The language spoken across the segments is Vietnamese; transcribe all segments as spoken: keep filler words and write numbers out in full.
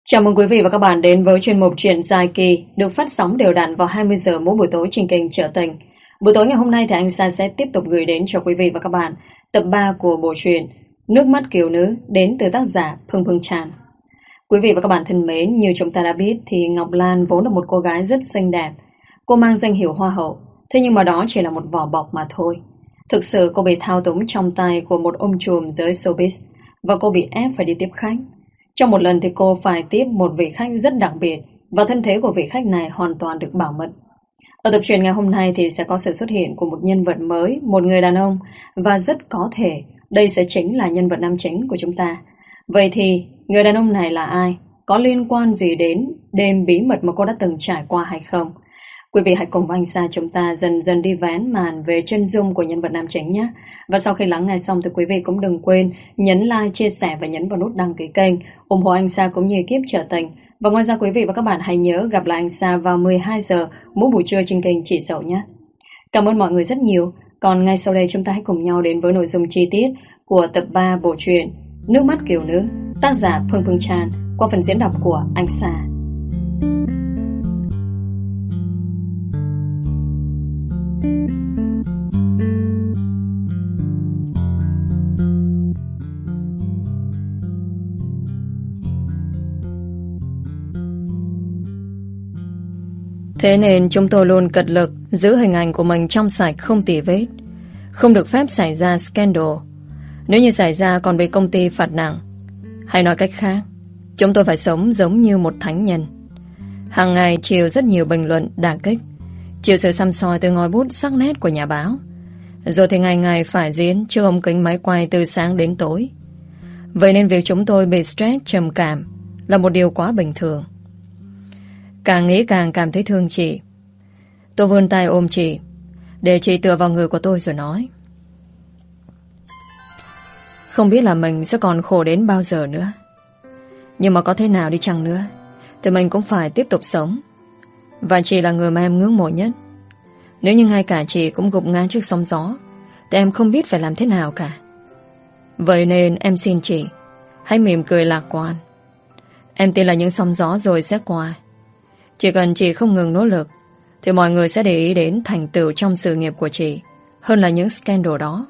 Chào mừng quý vị và các bạn đến với chuyên mục Chuyện dài kỳ được phát sóng đều đặn vào hai mươi giờ mỗi buổi tối trên kênh Trở Tình. Buổi tối ngày hôm nay thì anh Sa sẽ tiếp tục gửi đến cho quý vị và các bạn tập ba của bộ truyện Nước mắt kiều nữ đến từ tác giả Phương Phương Tràn. Quý vị và các bạn thân mến, như chúng ta đã biết thì Ngọc Lan vốn là một cô gái rất xinh đẹp. Cô mang danh hiệu hoa hậu, thế nhưng mà đó chỉ là một vỏ bọc mà thôi. Thực sự cô bị thao túng trong tay của một ông trùm giới showbiz và cô bị ép phải đi tiếp khách. Trong một lần thì cô phải tiếp một vị khách rất đặc biệt và thân thế của vị khách này hoàn toàn được bảo mật. Ở tập truyện ngày hôm nay thì sẽ có sự xuất hiện của một nhân vật mới, một người đàn ông, và rất có thể đây sẽ chính là nhân vật nam chính của chúng ta. Vậy thì người đàn ông này là ai? Có liên quan gì đến đêm bí mật mà cô đã từng trải qua hay không? Quý vị hãy cùng với anh Sa chúng ta dần dần đi vén màn về chân dung của nhân vật nam chính nhé. Và sau khi lắng nghe xong thì quý vị cũng đừng quên nhấn like, chia sẻ và nhấn vào nút đăng ký kênh, ủng hộ anh Sa cũng như ekip Trở Tình. Và ngoài ra quý vị và các bạn hãy nhớ gặp lại anh Sa vào mười hai giờ mỗi buổi trưa trên kênh Chị Dậu nhé. Cảm ơn mọi người rất nhiều. Còn ngay sau đây chúng ta hãy cùng nhau đến với nội dung chi tiết của tập ba bộ truyện Nước mắt kiều nữ, tác giả Phương Phương Tràn, qua phần diễn đọc của anh Sa. Thế nên chúng tôi luôn cật lực giữ hình ảnh của mình trong sạch không tì vết, không được phép xảy ra scandal. Nếu như xảy ra còn bị công ty phạt nặng. Hay nói cách khác, chúng tôi phải sống giống như một thánh nhân. Hàng ngày chịu rất nhiều bình luận đả kích, chịu sự săm soi từ ngòi bút sắc nét của nhà báo, rồi thì ngày ngày phải diễn trước ống kính máy quay từ sáng đến tối. Vậy nên việc chúng tôi bị stress trầm cảm là một điều quá bình thường. Càng nghĩ càng cảm thấy thương chị. Tôi vươn tay ôm chị, để chị tựa vào người của tôi rồi nói: không biết là mình sẽ còn khổ đến bao giờ nữa, nhưng mà có thế nào đi chăng nữa thì mình cũng phải tiếp tục sống. Và chị là người mà em ngưỡng mộ nhất. Nếu như ngay cả chị cũng gục ngã trước sóng gió thì em không biết phải làm thế nào cả. Vậy nên em xin chị hãy mỉm cười lạc quan. Em tin là những sóng gió rồi sẽ qua. Chỉ cần chị không ngừng nỗ lực thì mọi người sẽ để ý đến thành tựu trong sự nghiệp của chị hơn là những scandal đó.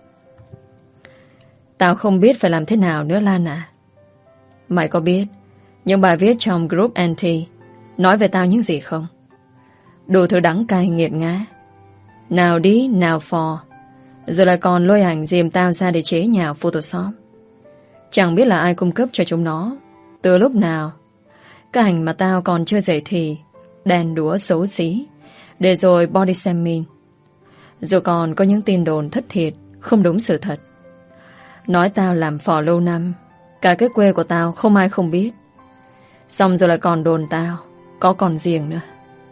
Tao không biết phải làm thế nào nữa Lan à. Mày có biết những bài viết trong group anti nói về tao những gì không? Đủ thứ đắng cay nghiệt ngã, nào đi nào phò, rồi lại còn lôi ảnh dìm tao ra để chế nhạo Photoshop. Chẳng biết là ai cung cấp cho chúng nó, từ lúc nào. Cái ảnh mà tao còn chưa dậy thì đèn đũa xấu xí, để rồi body shaming. Rồi còn có những tin đồn thất thiệt, không đúng sự thật. Nói tao làm phò lâu năm, cả cái quê của tao không ai không biết. Xong rồi lại còn đồn tao có con riêng nữa.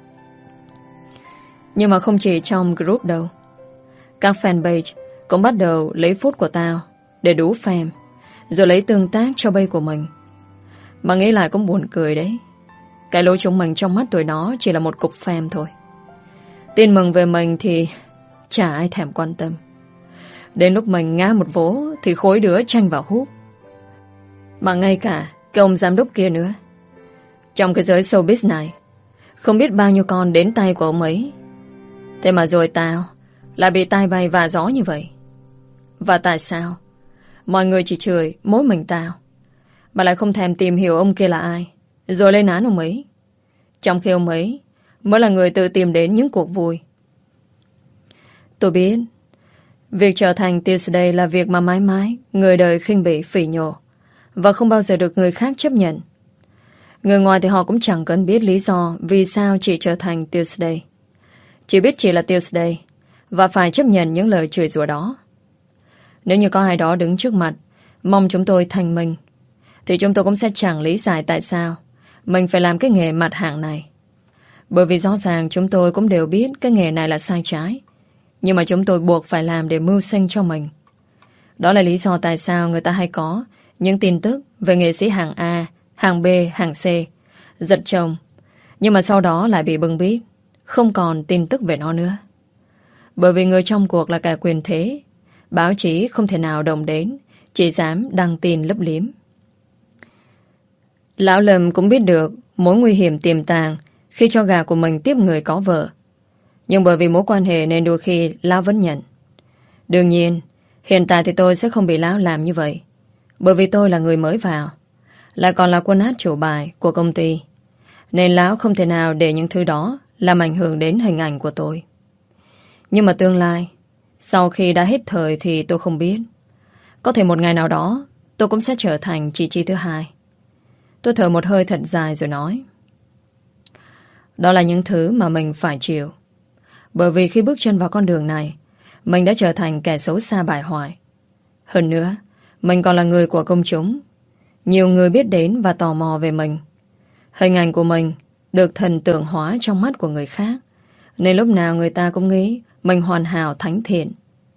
Nhưng mà không chỉ trong group đâu, các fanpage cũng bắt đầu lấy phút của tao để đú fan, rồi lấy tương tác cho bay của mình. Mà nghĩ lại cũng buồn cười đấy. Cái lối chúng mình trong mắt tụi nó chỉ là một cục fan thôi. Tin mừng về mình thì chả ai thèm quan tâm. Đến lúc mình ngã một vố thì khối đứa tranh vào hút. Mà ngay cả cái ông giám đốc kia nữa. Trong cái giới showbiz này, không biết bao nhiêu con đến tay của ông ấy. Thế mà rồi tao lại bị tai bay và gió như vậy. Và tại sao mọi người chỉ chửi mỗi mình tao, mà lại không thèm tìm hiểu ông kia là ai, rồi lên án ông ấy, trong khi ông ấy mới là người tự tìm đến những cuộc vui. Tôi biết việc trở thành Tuesday là việc mà mãi mãi người đời khinh bỉ phỉ nhổ, và không bao giờ được người khác chấp nhận. Người ngoài thì họ cũng chẳng cần biết lý do vì sao chị trở thành Tuesday. Chỉ biết chị là Tuesday và phải chấp nhận những lời chửi rủa đó. Nếu như có ai đó đứng trước mặt mong chúng tôi thành mình, thì chúng tôi cũng sẽ chẳng lý giải tại sao mình phải làm cái nghề mặt hạng này. Bởi vì rõ ràng chúng tôi cũng đều biết cái nghề này là sai trái, nhưng mà chúng tôi buộc phải làm để mưu sinh cho mình. Đó là lý do tại sao người ta hay có những tin tức về nghệ sĩ hạng A, hạng B, hạng C giật chồng, nhưng mà sau đó lại bị bưng bít, không còn tin tức về nó nữa. Bởi vì người trong cuộc là kẻ quyền thế, báo chí không thể nào động đến, chỉ dám đăng tin lấp liếm. Lão Lâm cũng biết được mối nguy hiểm tiềm tàng khi cho gà của mình tiếp người có vợ. Nhưng bởi vì mối quan hệ nên đôi khi Lão vẫn nhận. Đương nhiên, hiện tại thì tôi sẽ không bị Lão làm như vậy. Bởi vì tôi là người mới vào, lại còn là quân hát chủ bài của công ty. Nên Lão không thể nào để những thứ đó làm ảnh hưởng đến hình ảnh của tôi. Nhưng mà tương lai, sau khi đã hết thời thì tôi không biết. Có thể một ngày nào đó tôi cũng sẽ trở thành chị Chi thứ hai. Tôi thở một hơi thật dài rồi nói: đó là những thứ mà mình phải chịu. Bởi vì khi bước chân vào con đường này, mình đã trở thành kẻ xấu xa bại hoại. Hơn nữa, mình còn là người của công chúng. Nhiều người biết đến và tò mò về mình. Hình ảnh của mình được thần tượng hóa trong mắt của người khác, nên lúc nào người ta cũng nghĩ mình hoàn hảo thánh thiện.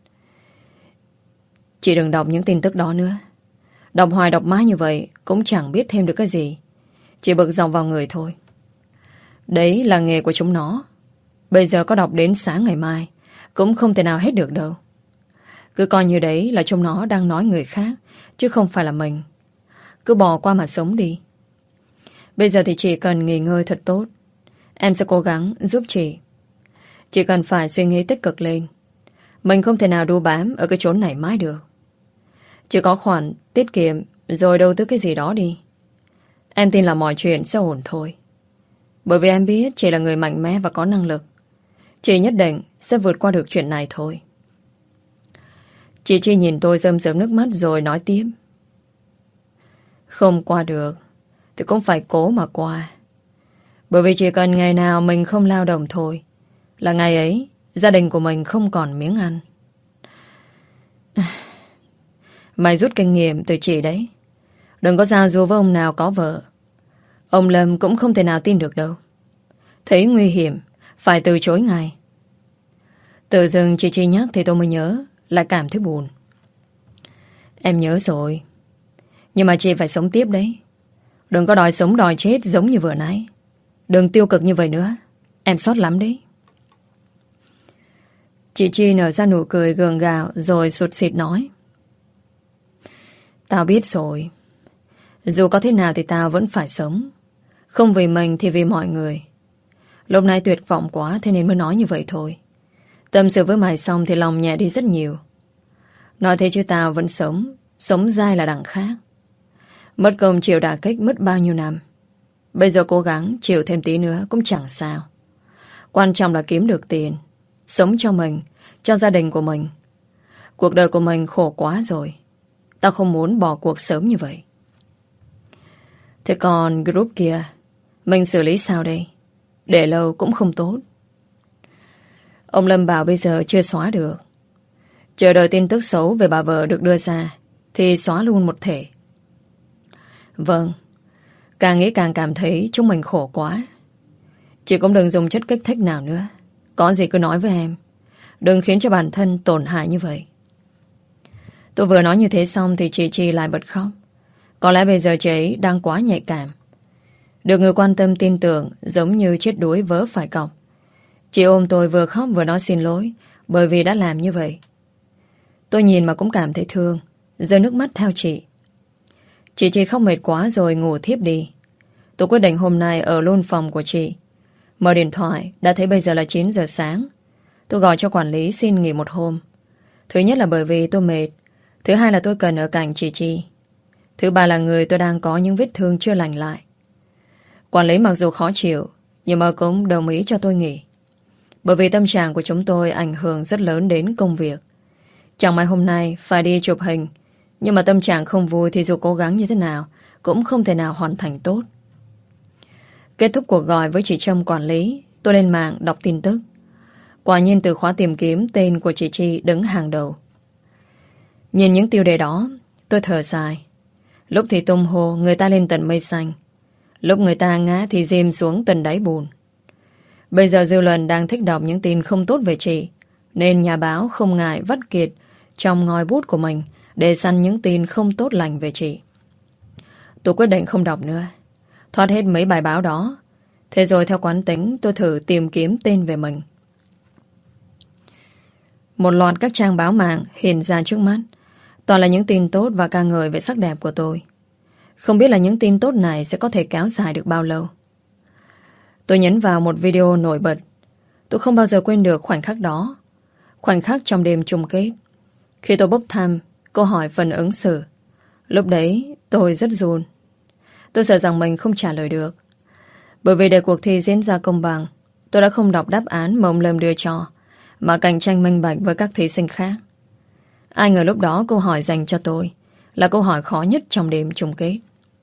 Chị đừng đọc những tin tức đó nữa. Đọc hoài đọc mãi như vậy cũng chẳng biết thêm được cái gì, chỉ bực dọc vào người thôi. Đấy là nghề của chúng nó. Bây giờ có đọc đến sáng ngày mai cũng không thể nào hết được đâu. Cứ coi như đấy là chúng nó đang nói người khác, chứ không phải là mình. Cứ bỏ qua mà sống đi. Bây giờ thì chị cần nghỉ ngơi thật tốt. Em sẽ cố gắng giúp chị. Chị cần phải suy nghĩ tích cực lên. Mình không thể nào đu bám ở cái chốn này mãi được. Chỉ có khoản tiết kiệm rồi đầu tư cái gì đó đi. Em tin là mọi chuyện sẽ ổn thôi. Bởi vì em biết chị là người mạnh mẽ và có năng lực. Chị nhất định sẽ vượt qua được chuyện này thôi. Chị Chi nhìn tôi rơm rớm nước mắt rồi nói tiếp: không qua được thì cũng phải cố mà qua. Bởi vì chỉ cần ngày nào mình không lao động thôi là ngày ấy gia đình của mình không còn miếng ăn. Mày rút kinh nghiệm từ chị đấy. Đừng có giao du với ông nào có vợ. Ông Lâm cũng không thể nào tin được đâu. Thấy nguy hiểm phải từ chối ngay. Tự dưng chị Chi nhắc thì tôi mới nhớ, lại cảm thấy buồn. Em nhớ rồi. Nhưng mà chị phải sống tiếp đấy. Đừng có đòi sống đòi chết giống như vừa nãy. Đừng tiêu cực như vậy nữa. Em sót lắm đấy. Chị Chi nở ra nụ cười gượng gạo rồi sụt sịt nói: tao biết rồi. Dù có thế nào thì tao vẫn phải sống. Không vì mình thì vì mọi người. Lúc này tuyệt vọng quá thế nên mới nói như vậy thôi. Tâm sự với mày xong thì lòng nhẹ đi rất nhiều. Nói thế chứ tao vẫn sống. Sống dai là đằng khác. Mất công chịu đả kích mất bao nhiêu năm. Bây giờ cố gắng chịu thêm tí nữa cũng chẳng sao. Quan trọng là kiếm được tiền, sống cho mình, cho gia đình của mình. Cuộc đời của mình khổ quá rồi. Tao không muốn bỏ cuộc sớm như vậy. Thế còn group kia, mình xử lý sao đây? Để lâu cũng không tốt. Ông Lâm bảo bây giờ chưa xóa được. Chờ đợi tin tức xấu về bà vợ được đưa ra thì xóa luôn một thể. Vâng. Càng nghĩ càng cảm thấy chúng mình khổ quá. Chị cũng đừng dùng chất kích thích nào nữa. Có gì cứ nói với em. Đừng khiến cho bản thân tổn hại như vậy. Tôi vừa nói như thế xong thì chị Chi lại bật khóc. Có lẽ bây giờ chị ấy đang quá nhạy cảm. Được người quan tâm tin tưởng giống như chết đuối vớ phải cọc. Chị ôm tôi vừa khóc vừa nói xin lỗi bởi vì đã làm như vậy. Tôi nhìn mà cũng cảm thấy thương, rơi nước mắt theo chị. Chị Chi khóc mệt quá rồi ngủ thiếp đi. Tôi quyết định hôm nay ở luôn phòng của chị. Mở điện thoại đã thấy bây giờ là chín giờ sáng. Tôi gọi cho quản lý xin nghỉ một hôm. Thứ nhất là bởi vì tôi mệt. Thứ hai là tôi cần ở cạnh chị Chi. Thứ ba là người tôi đang có những vết thương chưa lành lại. Quản lý mặc dù khó chịu nhưng mà cũng đồng ý cho tôi nghỉ. Bởi vì tâm trạng của chúng tôi ảnh hưởng rất lớn đến công việc. Chẳng may hôm nay phải đi chụp hình, nhưng mà tâm trạng không vui thì dù cố gắng như thế nào cũng không thể nào hoàn thành tốt. Kết thúc cuộc gọi với chị Trâm quản lý, tôi lên mạng đọc tin tức. Quả nhiên từ khóa tìm kiếm tên của chị Chi đứng hàng đầu. Nhìn những tiêu đề đó, tôi thở dài. Lúc thì tung hô người ta lên tận mây xanh, lúc người ta ngã thì dìm xuống tận đáy bùn. Bây giờ dư luận đang thích đọc những tin không tốt về chị, nên nhà báo không ngại vắt kiệt trong ngòi bút của mình để săn những tin không tốt lành về chị. Tôi quyết định không đọc nữa, thoát hết mấy bài báo đó. Thế rồi theo quán tính tôi thử tìm kiếm tên về mình. Một loạt các trang báo mạng hiện ra trước mắt, toàn là những tin tốt và ca ngợi về sắc đẹp của tôi. Không biết là những tin tốt này sẽ có thể kéo dài được bao lâu. Tôi nhấn vào một video nổi bật. Tôi không bao giờ quên được khoảnh khắc đó. Khoảnh khắc trong đêm chung kết, khi tôi bốc thăm câu hỏi phần ứng xử. Lúc đấy tôi rất run. Tôi sợ rằng mình không trả lời được. Bởi vì để cuộc thi diễn ra công bằng, tôi đã không đọc đáp án mà ông Lâm đưa cho, mà cạnh tranh minh bạch với các thí sinh khác. Ai ngờ lúc đó câu hỏi dành cho tôi là câu hỏi khó nhất trong đêm chung kết.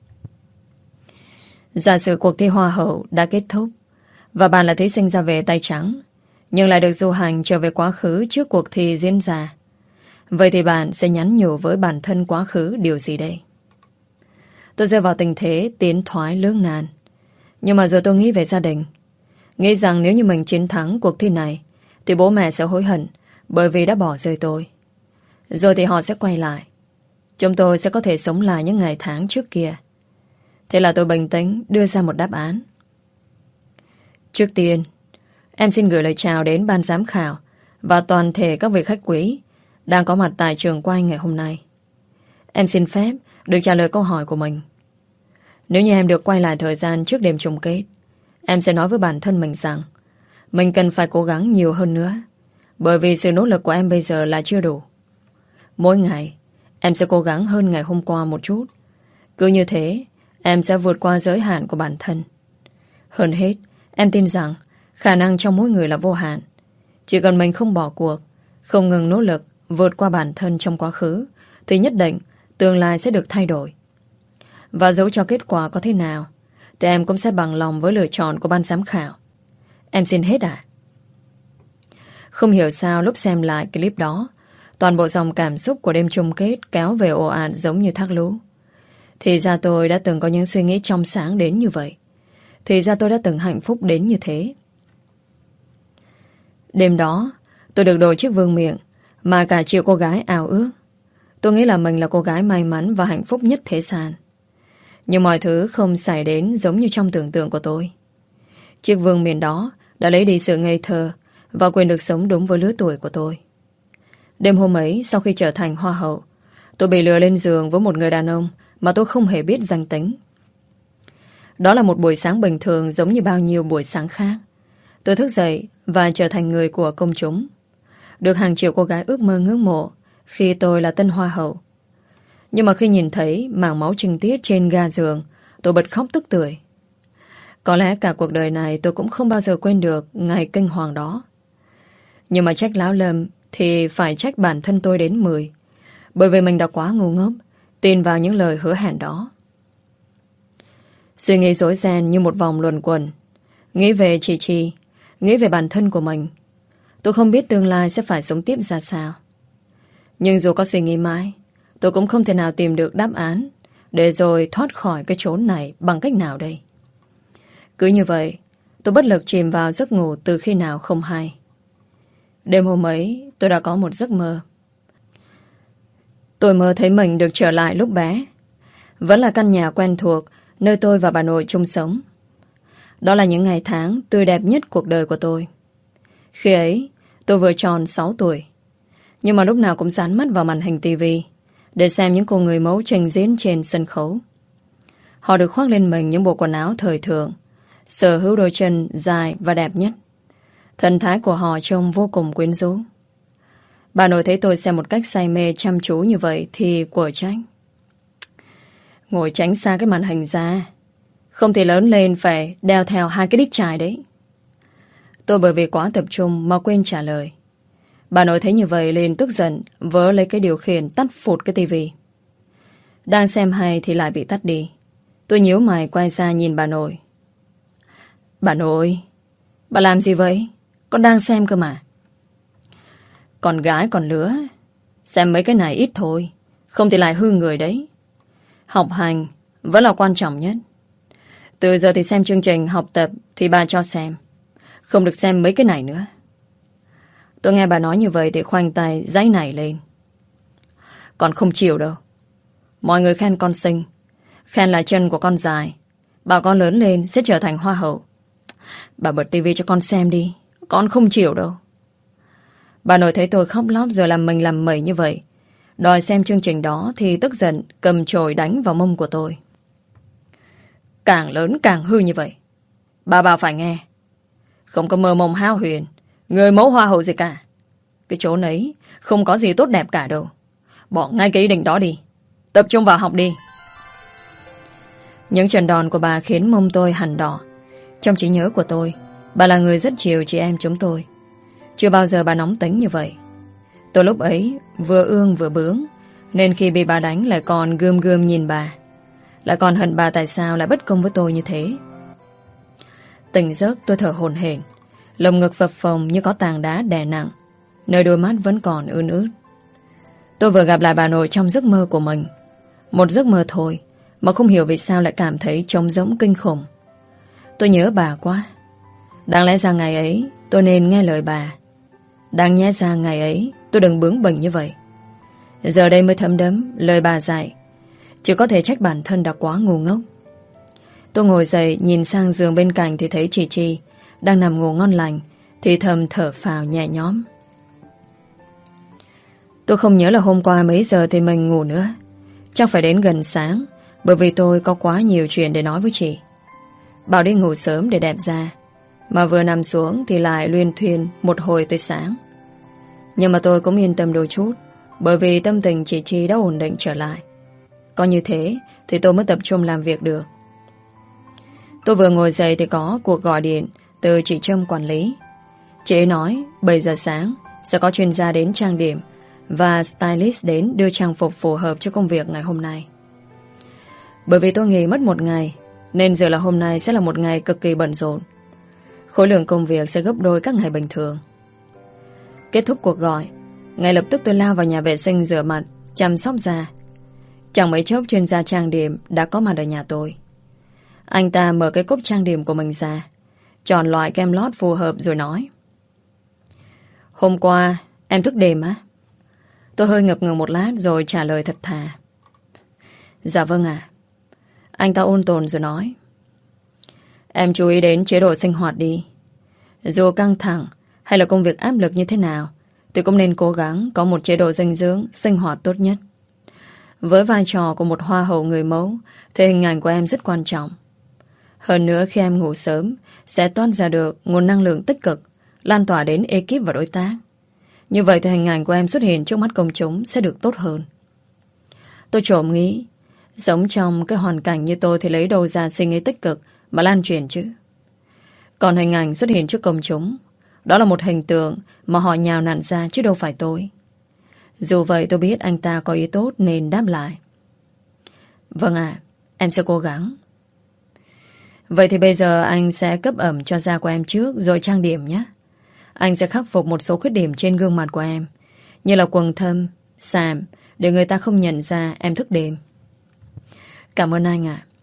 Giả sử cuộc thi Hoa hậu đã kết thúc và bạn là thí sinh ra về tay trắng, nhưng lại được du hành trở về quá khứ trước cuộc thi diễn ra. Vậy thì bạn sẽ nhắn nhủ với bản thân quá khứ điều gì đây? Tôi rơi vào tình thế tiến thoái lưỡng nan. Nhưng mà rồi tôi nghĩ về gia đình. Nghĩ rằng nếu như mình chiến thắng cuộc thi này thì bố mẹ sẽ hối hận bởi vì đã bỏ rơi tôi. Rồi thì họ sẽ quay lại. Chúng tôi sẽ có thể sống lại những ngày tháng trước kia. Thế là tôi bình tĩnh đưa ra một đáp án. Trước tiên, em xin gửi lời chào đến ban giám khảo và toàn thể các vị khách quý đang có mặt tại trường quay ngày hôm nay. Em xin phép được trả lời câu hỏi của mình. Nếu như em được quay lại thời gian trước đêm chung kết, em sẽ nói với bản thân mình rằng mình cần phải cố gắng nhiều hơn nữa, bởi vì sự nỗ lực của em bây giờ là chưa đủ. Mỗi ngày, em sẽ cố gắng hơn ngày hôm qua một chút. Cứ như thế, em sẽ vượt qua giới hạn của bản thân. Hơn hết, em tin rằng khả năng trong mỗi người là vô hạn. Chỉ cần mình không bỏ cuộc, không ngừng nỗ lực vượt qua bản thân trong quá khứ, thì nhất định tương lai sẽ được thay đổi. Và dẫu cho kết quả có thế nào, thì em cũng sẽ bằng lòng với lựa chọn của ban giám khảo. Em xin hết à? Không hiểu sao lúc xem lại clip đó, toàn bộ dòng cảm xúc của đêm chung kết kéo về ồ ạt giống như thác lũ. Thì ra tôi đã từng có những suy nghĩ trong sáng đến như vậy. Thì ra tôi đã từng hạnh phúc đến như thế. Đêm đó, tôi được đội chiếc vương miện mà cả triệu cô gái ao ước. Tôi nghĩ là mình là cô gái may mắn và hạnh phúc nhất thế gian. Nhưng mọi thứ không xảy đến giống như trong tưởng tượng của tôi. Chiếc vương miện đó đã lấy đi sự ngây thơ và quyền được sống đúng với lứa tuổi của tôi. Đêm hôm ấy, sau khi trở thành hoa hậu, tôi bị lừa lên giường với một người đàn ông mà tôi không hề biết danh tính. Đó là một buổi sáng bình thường giống như bao nhiêu buổi sáng khác. Tôi thức dậy và trở thành người của công chúng, được hàng triệu cô gái ước mơ ngưỡng mộ khi tôi là tân hoa hậu. Nhưng mà khi nhìn thấy mảng máu trinh tiết trên ga giường, tôi bật khóc tức tưởi. Có lẽ cả cuộc đời này tôi cũng không bao giờ quên được ngày kinh hoàng đó. Nhưng mà trách Lão Lâm thì phải trách bản thân tôi đến mười, bởi vì mình đã quá ngu ngốc tin vào những lời hứa hẹn đó. Suy nghĩ rối ren như một vòng luẩn quẩn. Nghĩ về chị Chi, nghĩ về bản thân của mình. Tôi không biết tương lai sẽ phải sống tiếp ra sao. Nhưng dù có suy nghĩ mãi, tôi cũng không thể nào tìm được đáp án để rồi thoát khỏi cái chốn này bằng cách nào đây. Cứ như vậy, tôi bất lực chìm vào giấc ngủ từ khi nào không hay. Đêm hôm ấy, tôi đã có một giấc mơ. Tôi mơ thấy mình được trở lại lúc bé. Vẫn là căn nhà quen thuộc nơi tôi và bà nội chung sống. Đó là những ngày tháng tươi đẹp nhất cuộc đời của tôi. Khi ấy, tôi vừa tròn sáu tuổi. Nhưng mà lúc nào cũng dán mắt vào màn hình tivi để xem những cô người mẫu trình diễn trên sân khấu. Họ được khoác lên mình những bộ quần áo thời thượng, sở hữu đôi chân dài và đẹp nhất. Thần thái của họ trông vô cùng quyến rũ. Bà nội thấy tôi xem một cách say mê chăm chú như vậy thì của trách. Ngồi tránh xa cái màn hình ra, không thể lớn lên phải đeo theo hai cái đít chài đấy. Tôi bởi vì quá tập trung mà quên trả lời. Bà nội thấy như vậy liền tức giận, vớ lấy cái điều khiển tắt phụt cái tivi. Đang xem hay thì lại bị tắt đi. Tôi nhíu mày quay ra nhìn bà nội. Bà nội, bà làm gì vậy? Con đang xem cơ mà. Con gái còn lứa, xem mấy cái này ít thôi, không thì lại hư người đấy. Học hành vẫn là quan trọng nhất. Từ giờ thì xem chương trình học tập thì bà cho xem, không được xem mấy cái này nữa. Tôi nghe bà nói như vậy thì khoanh tay giãy nảy lên. Con không chịu đâu. Mọi người khen con xinh, khen là chân của con dài, bảo con lớn lên sẽ trở thành hoa hậu. Bà bật tivi cho con xem đi, con không chịu đâu. Bà nội thấy tôi khóc lóc rồi làm mình làm mẩy như vậy, đòi xem chương trình đó thì tức giận cầm chổi đánh vào mông của tôi. càng lớn càng hư như vậy. Bà bà phải nghe. Không có mơ mộng hao huyền, người mẫu hoa hậu gì cả. Cái chỗ nấy không có gì tốt đẹp cả đâu. Bỏ ngay cái ý định đó đi. Tập trung vào học đi. Những trận đòn của bà khiến mông tôi hằn đỏ. Trong trí nhớ của tôi, bà là người rất chiều chị em chúng tôi. Chưa bao giờ bà nóng tính như vậy. Tôi lúc ấy vừa ương vừa bướng, nên khi bị bà đánh lại còn gươm gươm nhìn bà, lại còn hận bà tại sao lại bất công với tôi như thế. Tỉnh giấc tôi thở hổn hển, lồng ngực phập phồng như có tảng đá đè nặng, nơi đôi mắt vẫn còn ươn ướt. Tôi vừa gặp lại bà nội trong giấc mơ của mình. Một giấc mơ thôi mà không hiểu vì sao lại cảm thấy trống rỗng kinh khủng. Tôi nhớ bà quá. Đáng lẽ ra ngày ấy tôi nên nghe lời bà. Đáng nhẽ ra ngày ấy tôi đừng bướng bỉnh như vậy. Giờ đây mới thấm đẫm lời bà dạy. Chỉ có thể trách bản thân đã quá ngu ngốc. Tôi ngồi dậy nhìn sang giường bên cạnh thì thấy chị Chi đang nằm ngủ ngon lành, thì thầm thở phào nhẹ nhõm. Tôi không nhớ là hôm qua mấy giờ thì mình ngủ nữa. Chắc phải đến gần sáng, bởi vì tôi có quá nhiều chuyện để nói với chị. Bảo đi ngủ sớm để đẹp da, mà vừa nằm xuống thì lại luyên thuyên một hồi tới sáng. Nhưng mà tôi cũng yên tâm đôi chút, bởi vì tâm tình chị Chi đã ổn định trở lại. Có như thế thì tôi mới tập trung làm việc được. Tôi vừa ngồi dậy thì có cuộc gọi điện từ chị Trâm quản lý. Chị ấy nói bảy giờ sáng sẽ có chuyên gia đến trang điểm và stylist đến đưa trang phục phù hợp cho công việc ngày hôm nay. Bởi vì tôi nghỉ mất một ngày, nên giờ là hôm nay sẽ là một ngày cực kỳ bận rộn. Khối lượng công việc sẽ gấp đôi các ngày bình thường. Kết thúc cuộc gọi, ngay lập tức tôi lao vào nhà vệ sinh rửa mặt, chăm sóc da. Chẳng mấy chốc chuyên gia trang điểm đã có mặt ở nhà tôi. Anh ta mở cái cốc trang điểm của mình ra, chọn loại kem lót phù hợp rồi nói: Hôm qua em thức đêm á? Tôi hơi ngập ngừng một lát rồi trả lời thật thà: Dạ vâng ạ. Anh ta ôn tồn rồi nói: Em chú ý đến chế độ sinh hoạt đi. Dù căng thẳng hay là công việc áp lực như thế nào thì cũng nên cố gắng có một chế độ dinh dưỡng, sinh hoạt tốt nhất. Với vai trò của một hoa hậu người mẫu thì hình ảnh của em rất quan trọng. Hơn nữa khi em ngủ sớm sẽ toát ra được nguồn năng lượng tích cực, lan tỏa đến ekip và đối tác. Như vậy thì hình ảnh của em xuất hiện trước mắt công chúng sẽ được tốt hơn. Tôi trộm nghĩ, sống trong cái hoàn cảnh như tôi thì lấy đâu ra suy nghĩ tích cực mà lan truyền chứ. Còn hình ảnh xuất hiện trước công chúng, đó là một hình tượng mà họ nhào nặn ra chứ đâu phải tôi. Dù vậy tôi biết anh ta có ý tốt nên đáp lại: Vâng ạ, em sẽ cố gắng. Vậy thì bây giờ anh sẽ cấp ẩm cho da của em trước rồi trang điểm nhé. Anh sẽ khắc phục một số khuyết điểm trên gương mặt của em, như là quầng thâm, sạm, để người ta không nhận ra em thức đêm. Cảm ơn anh ạ.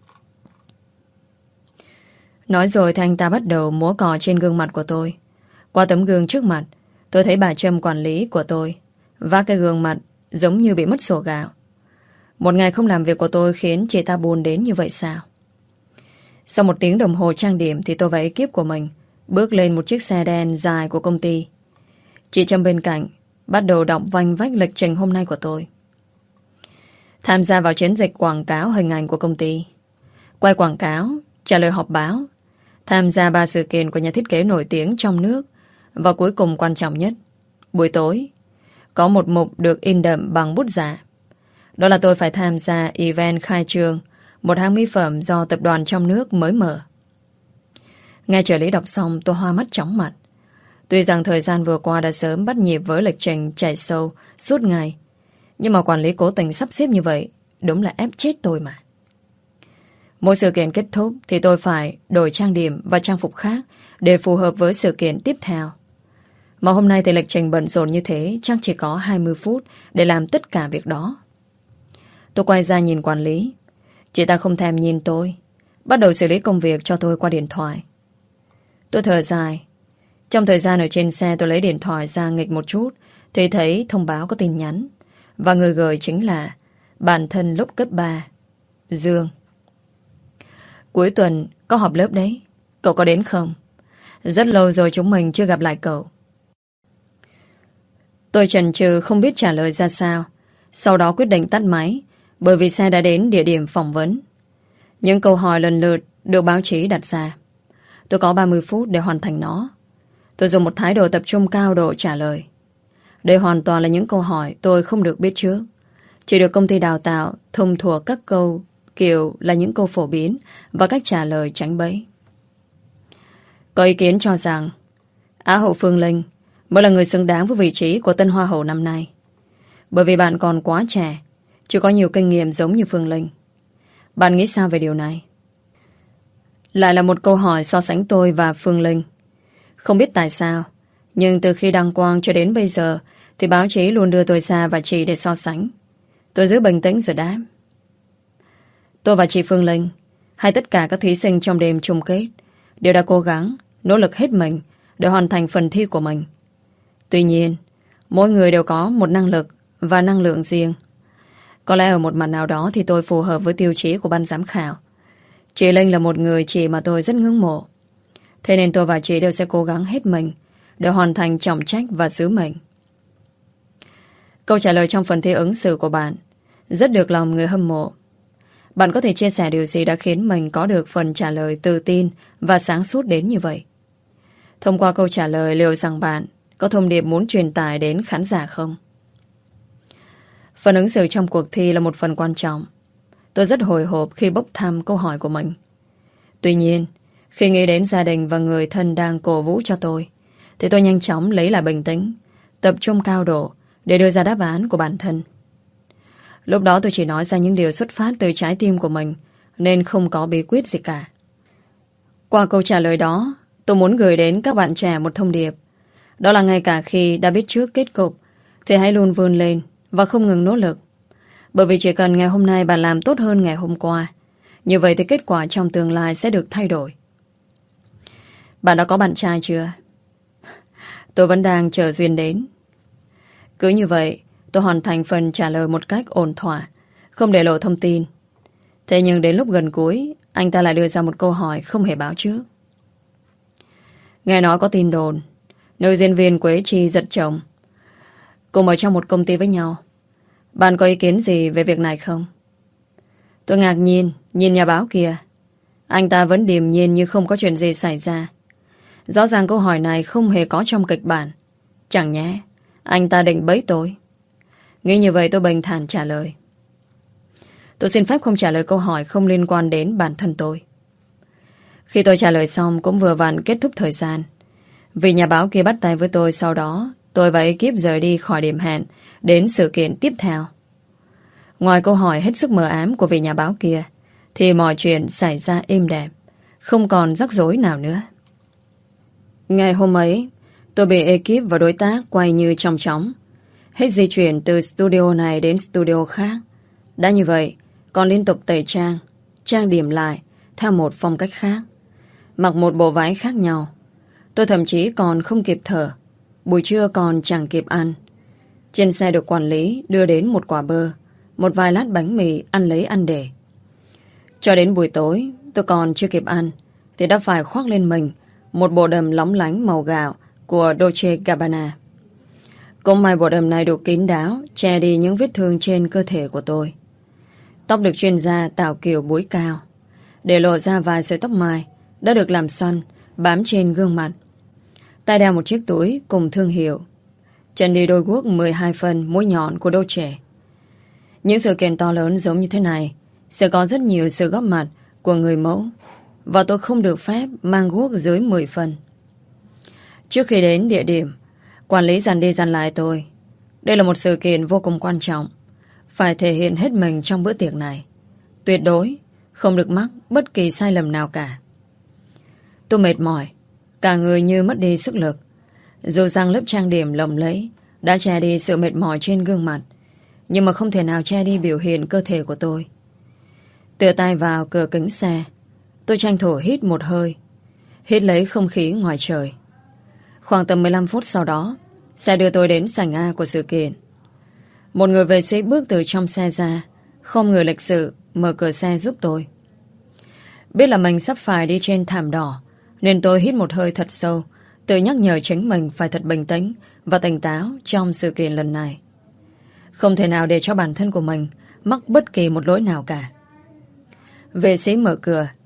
Nói rồi thì anh ta bắt đầu múa cò trên gương mặt của tôi. Qua tấm gương trước mặt, tôi thấy bà Trâm quản lý của tôi vác cái gương mặt giống như bị mất sổ gạo. Một ngày không làm việc của tôi khiến chị ta buồn đến như vậy sao? Sau một tiếng đồng hồ trang điểm thì tôi và ekip của mình bước lên một chiếc xe đen dài của công ty. Chị Trâm bên cạnh bắt đầu đọc vanh vách lịch trình hôm nay của tôi. Tham gia vào chiến dịch quảng cáo hình ảnh của công ty, quay quảng cáo, trả lời họp báo, tham gia ba sự kiện của nhà thiết kế nổi tiếng trong nước, và cuối cùng quan trọng nhất, buổi tối có một mục được in đậm bằng bút giả. Đó là tôi phải tham gia event khai trương một hãng mỹ phẩm do tập đoàn trong nước mới mở. Nghe trợ lý đọc xong tôi hoa mắt chóng mặt. Tuy rằng thời gian vừa qua đã sớm bắt nhịp với lịch trình chạy sâu suốt ngày, nhưng mà quản lý cố tình sắp xếp như vậy đúng là ép chết tôi mà. Mỗi sự kiện kết thúc thì tôi phải đổi trang điểm và trang phục khác để phù hợp với sự kiện tiếp theo. Mà hôm nay thì lịch trình bận rộn như thế, chắc chỉ có hai mươi phút để làm tất cả việc đó. Tôi quay ra nhìn quản lý. Chị ta không thèm nhìn tôi, bắt đầu xử lý công việc cho tôi qua điện thoại. Tôi thở dài. Trong thời gian ở trên xe tôi lấy điện thoại ra nghịch một chút thì thấy thông báo có tin nhắn, và người gửi chính là bạn thân lúc cấp ba, Dương. Cuối tuần có họp lớp đấy, cậu có đến không? Rất lâu rồi chúng mình chưa gặp lại cậu. Tôi chần chừ không biết trả lời ra sao, sau đó quyết định tắt máy, bởi vì xe đã đến địa điểm phỏng vấn. Những câu hỏi lần lượt được báo chí đặt ra. Tôi có ba mươi phút để hoàn thành nó. Tôi dùng một thái độ tập trung cao độ trả lời. Đây hoàn toàn là những câu hỏi tôi không được biết trước. Chỉ được công ty đào tạo thông thuộc các câu kiểu là những câu phổ biến và cách trả lời tránh bẫy. Có ý kiến cho rằng Á hậu Phương Linh mới là người xứng đáng với vị trí của tân hoa hậu năm nay. Bởi vì bạn còn quá trẻ, chưa có nhiều kinh nghiệm giống như Phương Linh. Bạn nghĩ sao về điều này? Lại là một câu hỏi so sánh tôi và Phương Linh. Không biết tại sao, nhưng từ khi đăng quang cho đến bây giờ thì báo chí luôn đưa tôi ra và chị để so sánh. Tôi giữ bình tĩnh rồi đáp. Tôi và chị Phương Linh, hay tất cả các thí sinh trong đêm chung kết, đều đã cố gắng, nỗ lực hết mình để hoàn thành phần thi của mình. Tuy nhiên, mỗi người đều có một năng lực và năng lượng riêng. Có lẽ ở một mặt nào đó thì tôi phù hợp với tiêu chí của ban giám khảo. Chị Linh là một người chị mà tôi rất ngưỡng mộ. Thế nên tôi và chị đều sẽ cố gắng hết mình để hoàn thành trọng trách và sứ mệnh. Câu trả lời trong phần thi ứng xử của bạn rất được lòng người hâm mộ. Bạn có thể chia sẻ điều gì đã khiến mình có được phần trả lời tự tin và sáng suốt đến như vậy? Thông qua câu trả lời, liệu rằng bạn có thông điệp muốn truyền tải đến khán giả không? Phần ứng xử trong cuộc thi là một phần quan trọng. Tôi rất hồi hộp khi bốc thăm câu hỏi của mình. Tuy nhiên, khi nghĩ đến gia đình và người thân đang cổ vũ cho tôi, thì tôi nhanh chóng lấy lại bình tĩnh, tập trung cao độ để đưa ra đáp án của bản thân. Lúc đó tôi chỉ nói ra những điều xuất phát từ trái tim của mình, nên không có bí quyết gì cả. Qua câu trả lời đó, tôi muốn gửi đến các bạn trẻ một thông điệp. Đó là ngay cả khi đã biết trước kết cục, thì hãy luôn vươn lên và không ngừng nỗ lực. Bởi vì chỉ cần ngày hôm nay bạn làm tốt hơn ngày hôm qua, như vậy thì kết quả trong tương lai sẽ được thay đổi. Bạn đã có bạn trai chưa? Tôi vẫn đang chờ duyên đến. Cứ như vậy, tôi hoàn thành phần trả lời một cách ổn thỏa, không để lộ thông tin. Thế nhưng đến lúc gần cuối, anh ta lại đưa ra một câu hỏi không hề báo trước. Nghe nói có tin đồn nữ diễn viên Quế Chi giật chồng, cùng ở trong một công ty với nhau. Bạn có ý kiến gì về việc này không? Tôi ngạc nhiên nhìn nhà báo kia. Anh ta vẫn điềm nhiên như không có chuyện gì xảy ra. Rõ ràng câu hỏi này không hề có trong kịch bản. Chẳng nhẽ anh ta định bẫy tôi? Nghĩ như vậy tôi bình thản trả lời. Tôi xin phép không trả lời câu hỏi không liên quan đến bản thân tôi. Khi tôi trả lời xong cũng vừa vặn kết thúc thời gian. Vì nhà báo kia bắt tay với tôi, sau đó tôi và ekip rời đi khỏi điểm hẹn đến sự kiện tiếp theo. Ngoài câu hỏi hết sức mờ ám của vị nhà báo kia, thì mọi chuyện xảy ra êm đẹp, không còn rắc rối nào nữa. Ngày hôm ấy, tôi bị ekip và đối tác quay như trong chóng. Hết di chuyển từ studio này đến studio khác. Đã như vậy, còn liên tục tẩy trang, trang điểm lại theo một phong cách khác, mặc một bộ váy khác nhau. Tôi thậm chí còn không kịp thở. Buổi trưa còn chẳng kịp ăn. Trên xe được quản lý đưa đến một quả bơ, một vài lát bánh mì ăn lấy ăn để. Cho đến buổi tối, tôi còn chưa kịp ăn thì đã phải khoác lên mình một bộ đầm lóng lánh màu gạo của Dolce Gabbana. Cũng may bộ đầm này được kín đáo, che đi những vết thương trên cơ thể của tôi. Tóc được chuyên gia tạo kiểu búi cao, để lộ ra vài sợi tóc mai đã được làm xoăn bám trên gương mặt. Tay đeo một chiếc túi cùng thương hiệu. Chân đi đôi guốc mười hai phân mũi nhọn của Dolce. Những sự kiện to lớn giống như thế này sẽ có rất nhiều sự góp mặt của người mẫu, và tôi không được phép mang guốc dưới mười phân. Trước khi đến địa điểm, quản lý dặn đi dặn lại tôi. Đây là một sự kiện vô cùng quan trọng, phải thể hiện hết mình trong bữa tiệc này. Tuyệt đối không được mắc bất kỳ sai lầm nào cả. Tôi mệt mỏi, cả người như mất đi sức lực. Dù rằng lớp trang điểm lộng lẫy đã che đi sự mệt mỏi trên gương mặt, nhưng mà không thể nào che đi biểu hiện cơ thể của tôi. Tựa tay vào cửa kính xe, tôi tranh thủ hít một hơi, hít lấy không khí ngoài trời. Khoảng tầm mười lăm phút sau đó, xe đưa tôi đến sảnh A của sự kiện. Một người vệ sĩ bước từ trong xe ra, không người lịch sự mở cửa xe giúp tôi. Biết là mình sắp phải đi trên thảm đỏ, nên tôi hít một hơi thật sâu, tự nhắc nhở chính mình phải thật bình tĩnh và tỉnh táo trong sự kiện lần này. Không thể nào để cho bản thân của mình mắc bất kỳ một lỗi nào cả. Vệ sĩ mở cửa.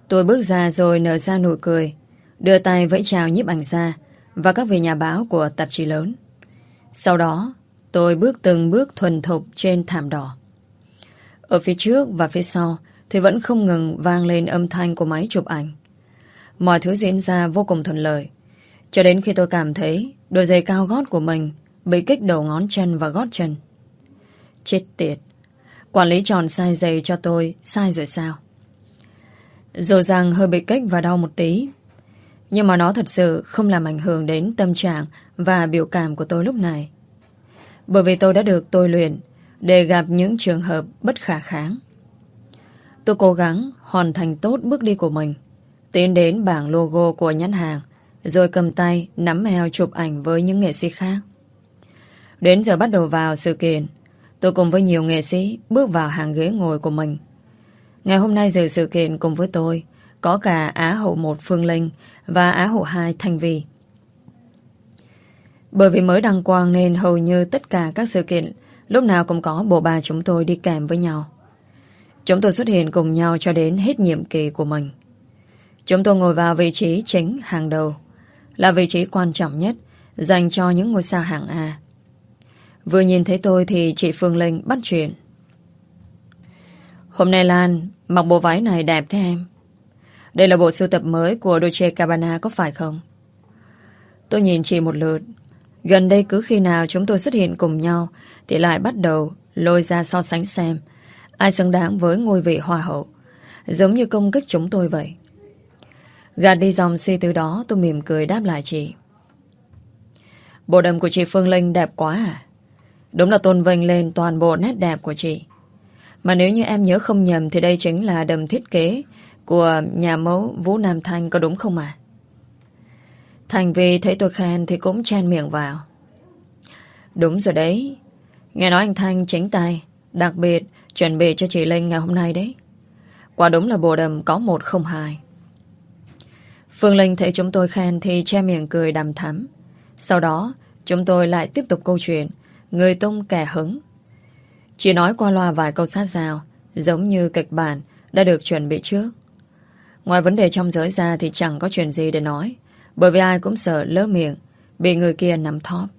Tôi bước ra rồi nở ra nụ cười, đưa tay vẫy chào nhiếp ảnh gia và các vị nhà báo của tạp chí lớn. Sau đó, tôi bước từng bước thuần thục trên thảm đỏ. Ở phía trước và phía sau thì vẫn không ngừng vang lên âm thanh của máy chụp ảnh. Mọi thứ diễn ra vô cùng thuận lợi, cho đến khi tôi cảm thấy đôi giày cao gót của mình bị kích đầu ngón chân và gót chân. Chết tiệt, quản lý chọn size giày cho tôi sai rồi sao? Dù rằng hơi bị kích và đau một tí, nhưng mà nó thật sự không làm ảnh hưởng đến tâm trạng và biểu cảm của tôi lúc này. Bởi vì tôi đã được tôi luyện để gặp những trường hợp bất khả kháng. Tôi cố gắng hoàn thành tốt bước đi của mình, tiến đến bảng logo của nhãn hàng, rồi cầm tay nắm eo chụp ảnh với những nghệ sĩ khác. Đến giờ bắt đầu vào sự kiện, tôi cùng với nhiều nghệ sĩ bước vào hàng ghế ngồi của mình. Ngày hôm nay dự sự kiện cùng với tôi có cả Á hậu một Phương Linh và Á hậu hai Thanh Vi. Bởi vì mới đăng quang nên hầu như tất cả các sự kiện lúc nào cũng có bộ ba chúng tôi đi kèm với nhau. Chúng tôi xuất hiện cùng nhau cho đến hết nhiệm kỳ của mình. Chúng tôi ngồi vào vị trí chính hàng đầu, là vị trí quan trọng nhất dành cho những ngôi sao hạng A. Vừa nhìn thấy tôi thì chị Phương Linh bắt chuyện. Hôm nay Lan mặc bộ váy này đẹp thế em. Đây là bộ sưu tập mới của Dolce Gabbana có phải không? Tôi nhìn chị một lượt. Gần đây cứ khi nào chúng tôi xuất hiện cùng nhau thì lại bắt đầu lôi ra so sánh xem ai xứng đáng với ngôi vị hoa hậu, giống như công kích chúng tôi vậy. Gạt đi dòng suy tư đó, tôi mỉm cười đáp lại chị. Bộ đầm của chị Phương Linh đẹp quá à? Đúng là tôn vinh lên toàn bộ nét đẹp của chị. Mà nếu như em nhớ không nhầm thì đây chính là đầm thiết kế của nhà mẫu Vũ Nam Thanh, có đúng không à? Thành Vi thấy tôi khen thì cũng chen miệng vào. Đúng rồi đấy. Nghe nói anh Thanh chính tay đặc biệt chuẩn bị cho chị Linh ngày hôm nay đấy. Quả đúng là bộ đầm có một không hai. Phương Linh thấy chúng tôi khen thì che miệng cười đằm thắm. Sau đó chúng tôi lại tiếp tục câu chuyện người tung kẻ hứng. Chỉ nói qua loa vài câu sát sao, giống như kịch bản đã được chuẩn bị trước. Ngoài vấn đề trong giới ra thì chẳng có chuyện gì để nói, bởi vì ai cũng sợ lỡ miệng bị người kia nắm thóp.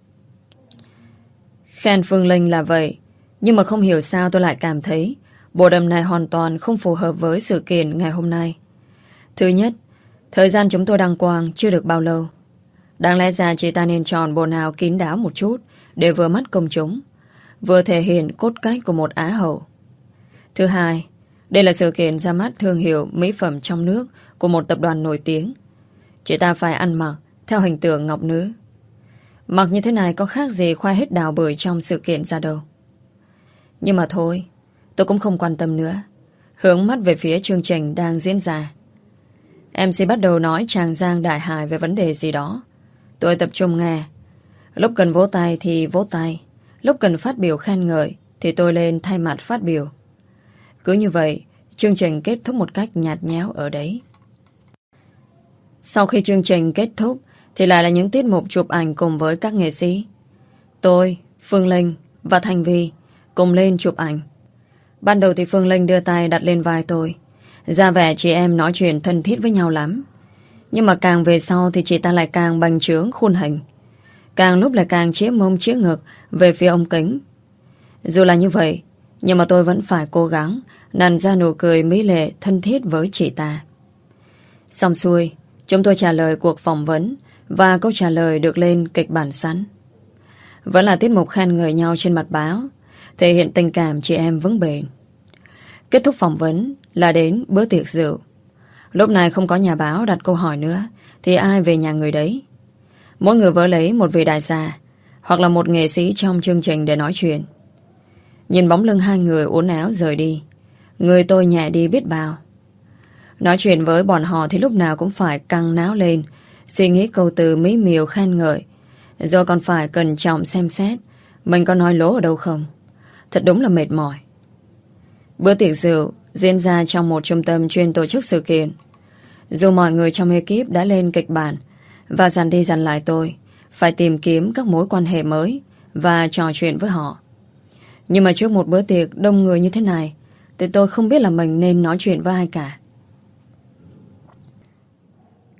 Khen Phương Linh là vậy, nhưng mà không hiểu sao tôi lại cảm thấy bộ đầm này hoàn toàn không phù hợp với sự kiện ngày hôm nay. Thứ nhất, thời gian chúng tôi đăng quang chưa được bao lâu. Đáng lẽ ra chị ta nên chọn bộ nào kín đáo một chút để vừa mắt công chúng, vừa thể hiện cốt cách của một Á hậu. Thứ hai, đây là sự kiện ra mắt thương hiệu mỹ phẩm trong nước của một tập đoàn nổi tiếng. Chị ta phải ăn mặc theo hình tượng ngọc nữ. Mặc như thế này có khác gì khoe hết đào bưởi trong sự kiện ra đâu. Nhưng mà thôi, tôi cũng không quan tâm nữa. Hướng mắt về phía chương trình đang diễn ra. em xê bắt đầu nói tràng giang đại hài về vấn đề gì đó. Tôi tập trung nghe. Lúc cần vỗ tay thì vỗ tay, lúc cần phát biểu khen ngợi thì tôi lên thay mặt phát biểu. Cứ như vậy, chương trình kết thúc một cách nhạt nhẽo ở đấy. Sau khi chương trình kết thúc thì lại là những tiết mục chụp ảnh cùng với các nghệ sĩ. Tôi, Phương Linh và Thanh Vi cùng lên chụp ảnh. Ban đầu thì Phương Linh đưa tay đặt lên vai tôi, ra vẻ chị em nói chuyện thân thiết với nhau lắm. Nhưng mà càng về sau thì chị ta lại càng bành trướng khuôn hình, càng lúc lại càng chĩa mông chĩa ngực về phía ông kính. Dù là như vậy, nhưng mà tôi vẫn phải cố gắng nặn ra nụ cười mỹ lệ thân thiết với chị ta. Xong xuôi, chúng tôi trả lời cuộc phỏng vấn và câu trả lời được lên kịch bản sẵn. Vẫn là tiết mục khen ngợi nhau trên mặt báo, thể hiện tình cảm chị em vững bền. Kết thúc phỏng vấn là đến bữa tiệc rượu. Lúc này không có nhà báo đặt câu hỏi nữa thì ai về nhà người đấy. Mỗi người vớ lấy một vị đại gia hoặc là một nghệ sĩ trong chương trình để nói chuyện. Nhìn bóng lưng hai người uốn éo rời đi, người tôi nhẹ đi biết bao. Nói chuyện với bọn họ thì lúc nào cũng phải căng náo lên, suy nghĩ câu từ mỹ miều khen ngợi, rồi còn phải cẩn trọng xem xét mình có nói lố ở đâu không. Thật đúng là mệt mỏi. Bữa tiệc rượu diễn ra trong một trung tâm chuyên tổ chức sự kiện. Dù mọi người trong ekip đã lên kịch bản và dặn đi dặn lại tôi phải tìm kiếm các mối quan hệ mới và trò chuyện với họ, nhưng mà trước một bữa tiệc đông người như thế này thì tôi không biết là mình nên nói chuyện với ai cả.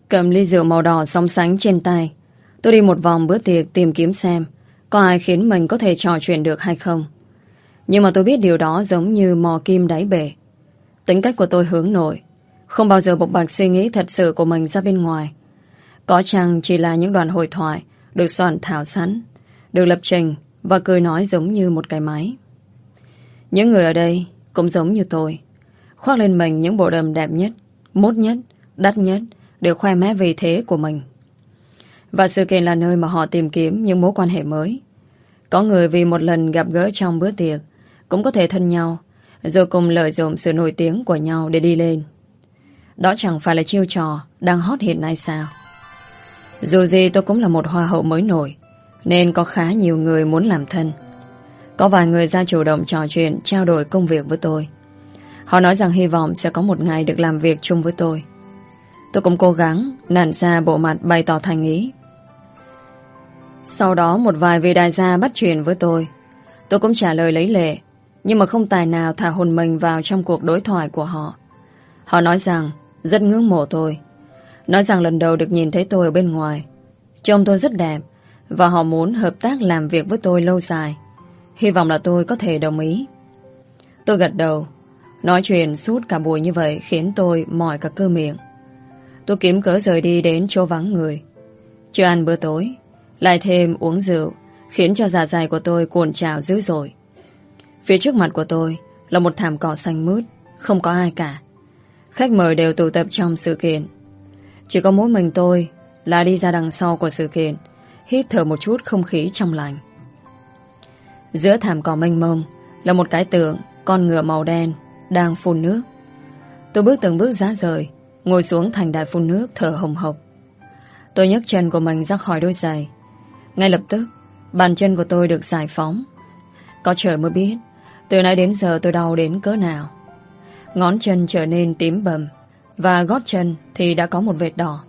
Cầm ly rượu màu đỏ sóng sánh trên tay, tôi đi một vòng bữa tiệc tìm kiếm xem có ai khiến mình có thể trò chuyện được hay không. Nhưng mà tôi biết điều đó giống như mò kim đáy bể. Tính cách của tôi hướng nội, không bao giờ bộc bạch suy nghĩ thật sự của mình ra bên ngoài. Có chăng chỉ là những đoạn hội thoại được soạn thảo sẵn, được lập trình và cười nói giống như một cái máy. Những người ở đây cũng giống như tôi, khoác lên mình những bộ đầm đẹp nhất, mốt nhất, đắt nhất để khoe mẽ vị thế của mình. Và sự kiện là nơi mà họ tìm kiếm những mối quan hệ mới. Có người vì một lần gặp gỡ trong bữa tiệc cũng có thể thân nhau, rồi cùng lợi dụng sự nổi tiếng của nhau để đi lên. Đó chẳng phải là chiêu trò đang hot hiện nay sao? Dù gì tôi cũng là một hoa hậu mới nổi, nên có khá nhiều người muốn làm thân. Có vài người ra chủ động trò chuyện, trao đổi công việc với tôi. Họ nói rằng hy vọng sẽ có một ngày được làm việc chung với tôi. Tôi cũng cố gắng nặn ra bộ mặt bày tỏ thành ý. Sau đó một vài vị đại gia bắt chuyện với tôi. Tôi cũng trả lời lấy lệ, nhưng mà không tài nào thả hồn mình vào trong cuộc đối thoại của họ. Họ nói rằng rất ngưỡng mộ tôi, nói rằng lần đầu được nhìn thấy tôi ở bên ngoài, trông tôi rất đẹp, và họ muốn hợp tác làm việc với tôi lâu dài. Hy vọng là tôi có thể đồng ý. Tôi gật đầu. Nói chuyện suốt cả buổi như vậy khiến tôi mỏi cả cơ miệng. Tôi kiếm cớ rời đi đến chỗ vắng người. Chưa ăn bữa tối, lại thêm uống rượu, khiến cho dạ dày của tôi cuồn trào dữ dội. Phía trước mặt của tôi là một thảm cỏ xanh mướt, không có ai cả. Khách mời đều tụ tập trong sự kiện. Chỉ có mỗi mình tôi là đi ra đằng sau của sự kiện, hít thở một chút không khí trong lành. Giữa thảm cỏ mênh mông là một cái tượng con ngựa màu đen đang phun nước. Tôi bước từng bước giá rời, ngồi xuống thành đài phun nước thở hồng hộc. Tôi nhấc chân của mình ra khỏi đôi giày. Ngay lập tức bàn chân của tôi được giải phóng. Có trời mới biết từ nãy đến giờ tôi đau đến cỡ nào. Ngón chân trở nên tím bầm, và gót chân thì đã có một vệt đỏ.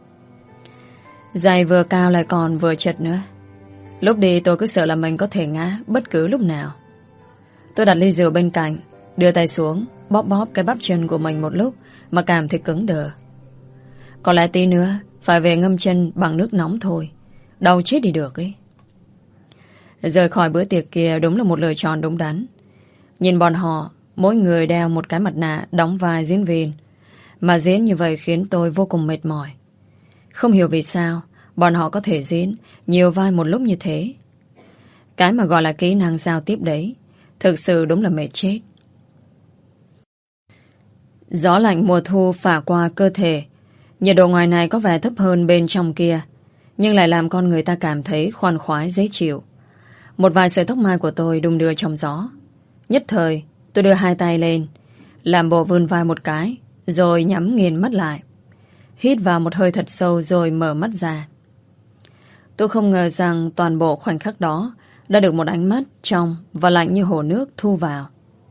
Giày vừa cao lại còn vừa chật nữa. Lúc đi tôi cứ sợ là mình có thể ngã bất cứ lúc nào. Tôi đặt ly rượu bên cạnh, đưa tay xuống, bóp bóp cái bắp chân của mình một lúc mà cảm thấy cứng đờ. Có lẽ tí nữa phải về ngâm chân bằng nước nóng thôi, đau chết đi được ấy. Rời khỏi bữa tiệc kia đúng là một lựa chọn đúng đắn. Nhìn bọn họ, mỗi người đeo một cái mặt nạ đóng vai diễn viên, mà diễn như vậy khiến tôi vô cùng mệt mỏi. Không hiểu vì sao bọn họ có thể diễn nhiều vai một lúc như thế. Cái mà gọi là kỹ năng giao tiếp đấy thực sự đúng là mệt chết. Gió lạnh mùa thu phả qua cơ thể. Nhiệt độ ngoài này có vẻ thấp hơn bên trong kia, nhưng lại làm con người ta cảm thấy khoan khoái dễ chịu. Một vài sợi tóc mai của tôi đung đưa trong gió. Nhất thời tôi đưa hai tay lên, làm bộ vươn vai một cái, rồi nhắm nghiền mắt lại. Hít vào một hơi thật sâu rồi mở mắt ra. Tôi không ngờ rằng toàn bộ khoảnh khắc đó đã được một ánh mắt trong và lạnh như hồ nước thu vào.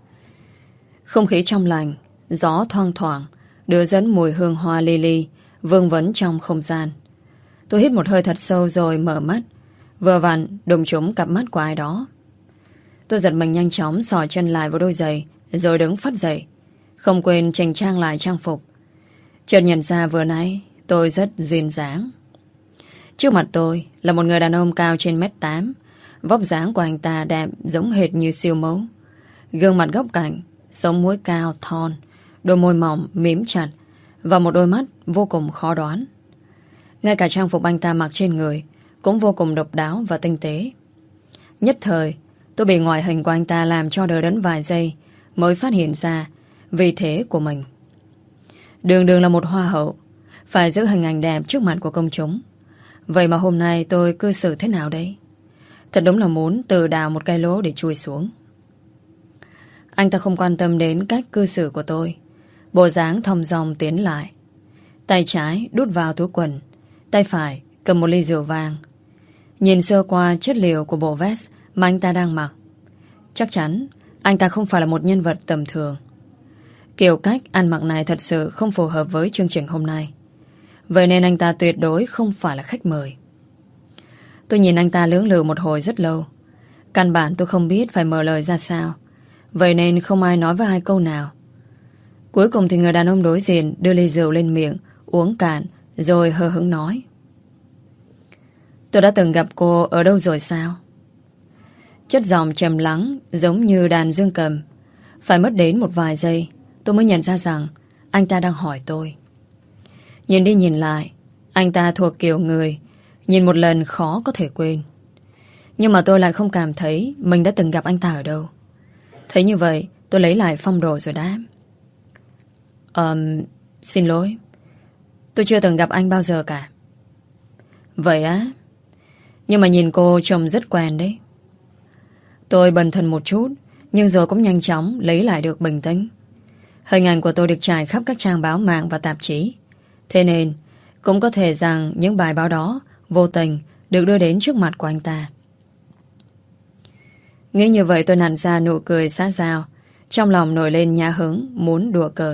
Không khí trong lành, gió thoang thoảng đưa dẫn mùi hương hoa lily vương vấn trong không gian. Tôi hít một hơi thật sâu rồi mở mắt, vừa vặn đụng trúng cặp mắt của ai đó. Tôi giật mình nhanh chóng xỏ chân lại vào đôi giày, rồi đứng phắt dậy, không quên chỉnh trang lại trang phục. Chợt nhận ra vừa nãy tôi rất duyên dáng. Trước mặt tôi là một người đàn ông cao trên mét tám. Vóc dáng của anh ta đẹp giống hệt như siêu mẫu. Gương mặt góc cạnh, sống mũi cao thon, đôi môi mỏng mím chặt, và một đôi mắt vô cùng khó đoán. Ngay cả trang phục anh ta mặc trên người cũng vô cùng độc đáo và tinh tế. Nhất thời tôi bị ngoại hình của anh ta làm cho đờ đẫn vài giây, mới phát hiện ra vị thế của mình. Đường đường là một hoa hậu, phải giữ hình ảnh đẹp trước mặt của công chúng. Vậy mà hôm nay tôi cư xử thế nào đây? Thật đúng là muốn tự đào một cái lỗ để chui xuống. Anh ta không quan tâm đến cách cư xử của tôi. Bộ dáng thong dong tiến lại. Tay trái đút vào túi quần, tay phải cầm một ly rượu vang. Nhìn sơ qua chất liệu của bộ vest mà anh ta đang mặc, chắc chắn anh ta không phải là một nhân vật tầm thường. Kiểu cách ăn mặc này thật sự không phù hợp với chương trình hôm nay. Vậy nên anh ta tuyệt đối không phải là khách mời. Tôi nhìn anh ta lưỡng lự một hồi rất lâu. Căn bản tôi không biết phải mở lời ra sao, vậy nên không ai nói với ai câu nào. Cuối cùng thì người đàn ông đối diện đưa ly rượu lên miệng, uống cạn, rồi hờ hững nói: Tôi đã từng gặp cô ở đâu rồi sao? Chất giọng trầm lắng giống như đàn dương cầm. Phải mất đến một vài giây tôi mới nhận ra rằng anh ta đang hỏi tôi. Nhìn đi nhìn lại, anh ta thuộc kiểu người nhìn một lần khó có thể quên. Nhưng mà tôi lại không cảm thấy mình đã từng gặp anh ta ở đâu. Thấy như vậy, tôi lấy lại phong độ rồi đáp: um, Xin lỗi, tôi chưa từng gặp anh bao giờ cả. Vậy á? Nhưng mà nhìn cô trông rất quen đấy. Tôi bần thần một chút, nhưng rồi cũng nhanh chóng lấy lại được bình tĩnh. Hình ảnh của tôi được trải khắp các trang báo mạng và tạp chí. Thế nên cũng có thể rằng những bài báo đó vô tình được đưa đến trước mặt của anh ta. Nghĩ như vậy tôi nặn ra nụ cười xã giao, trong lòng nổi lên nhã hứng muốn đùa cợt.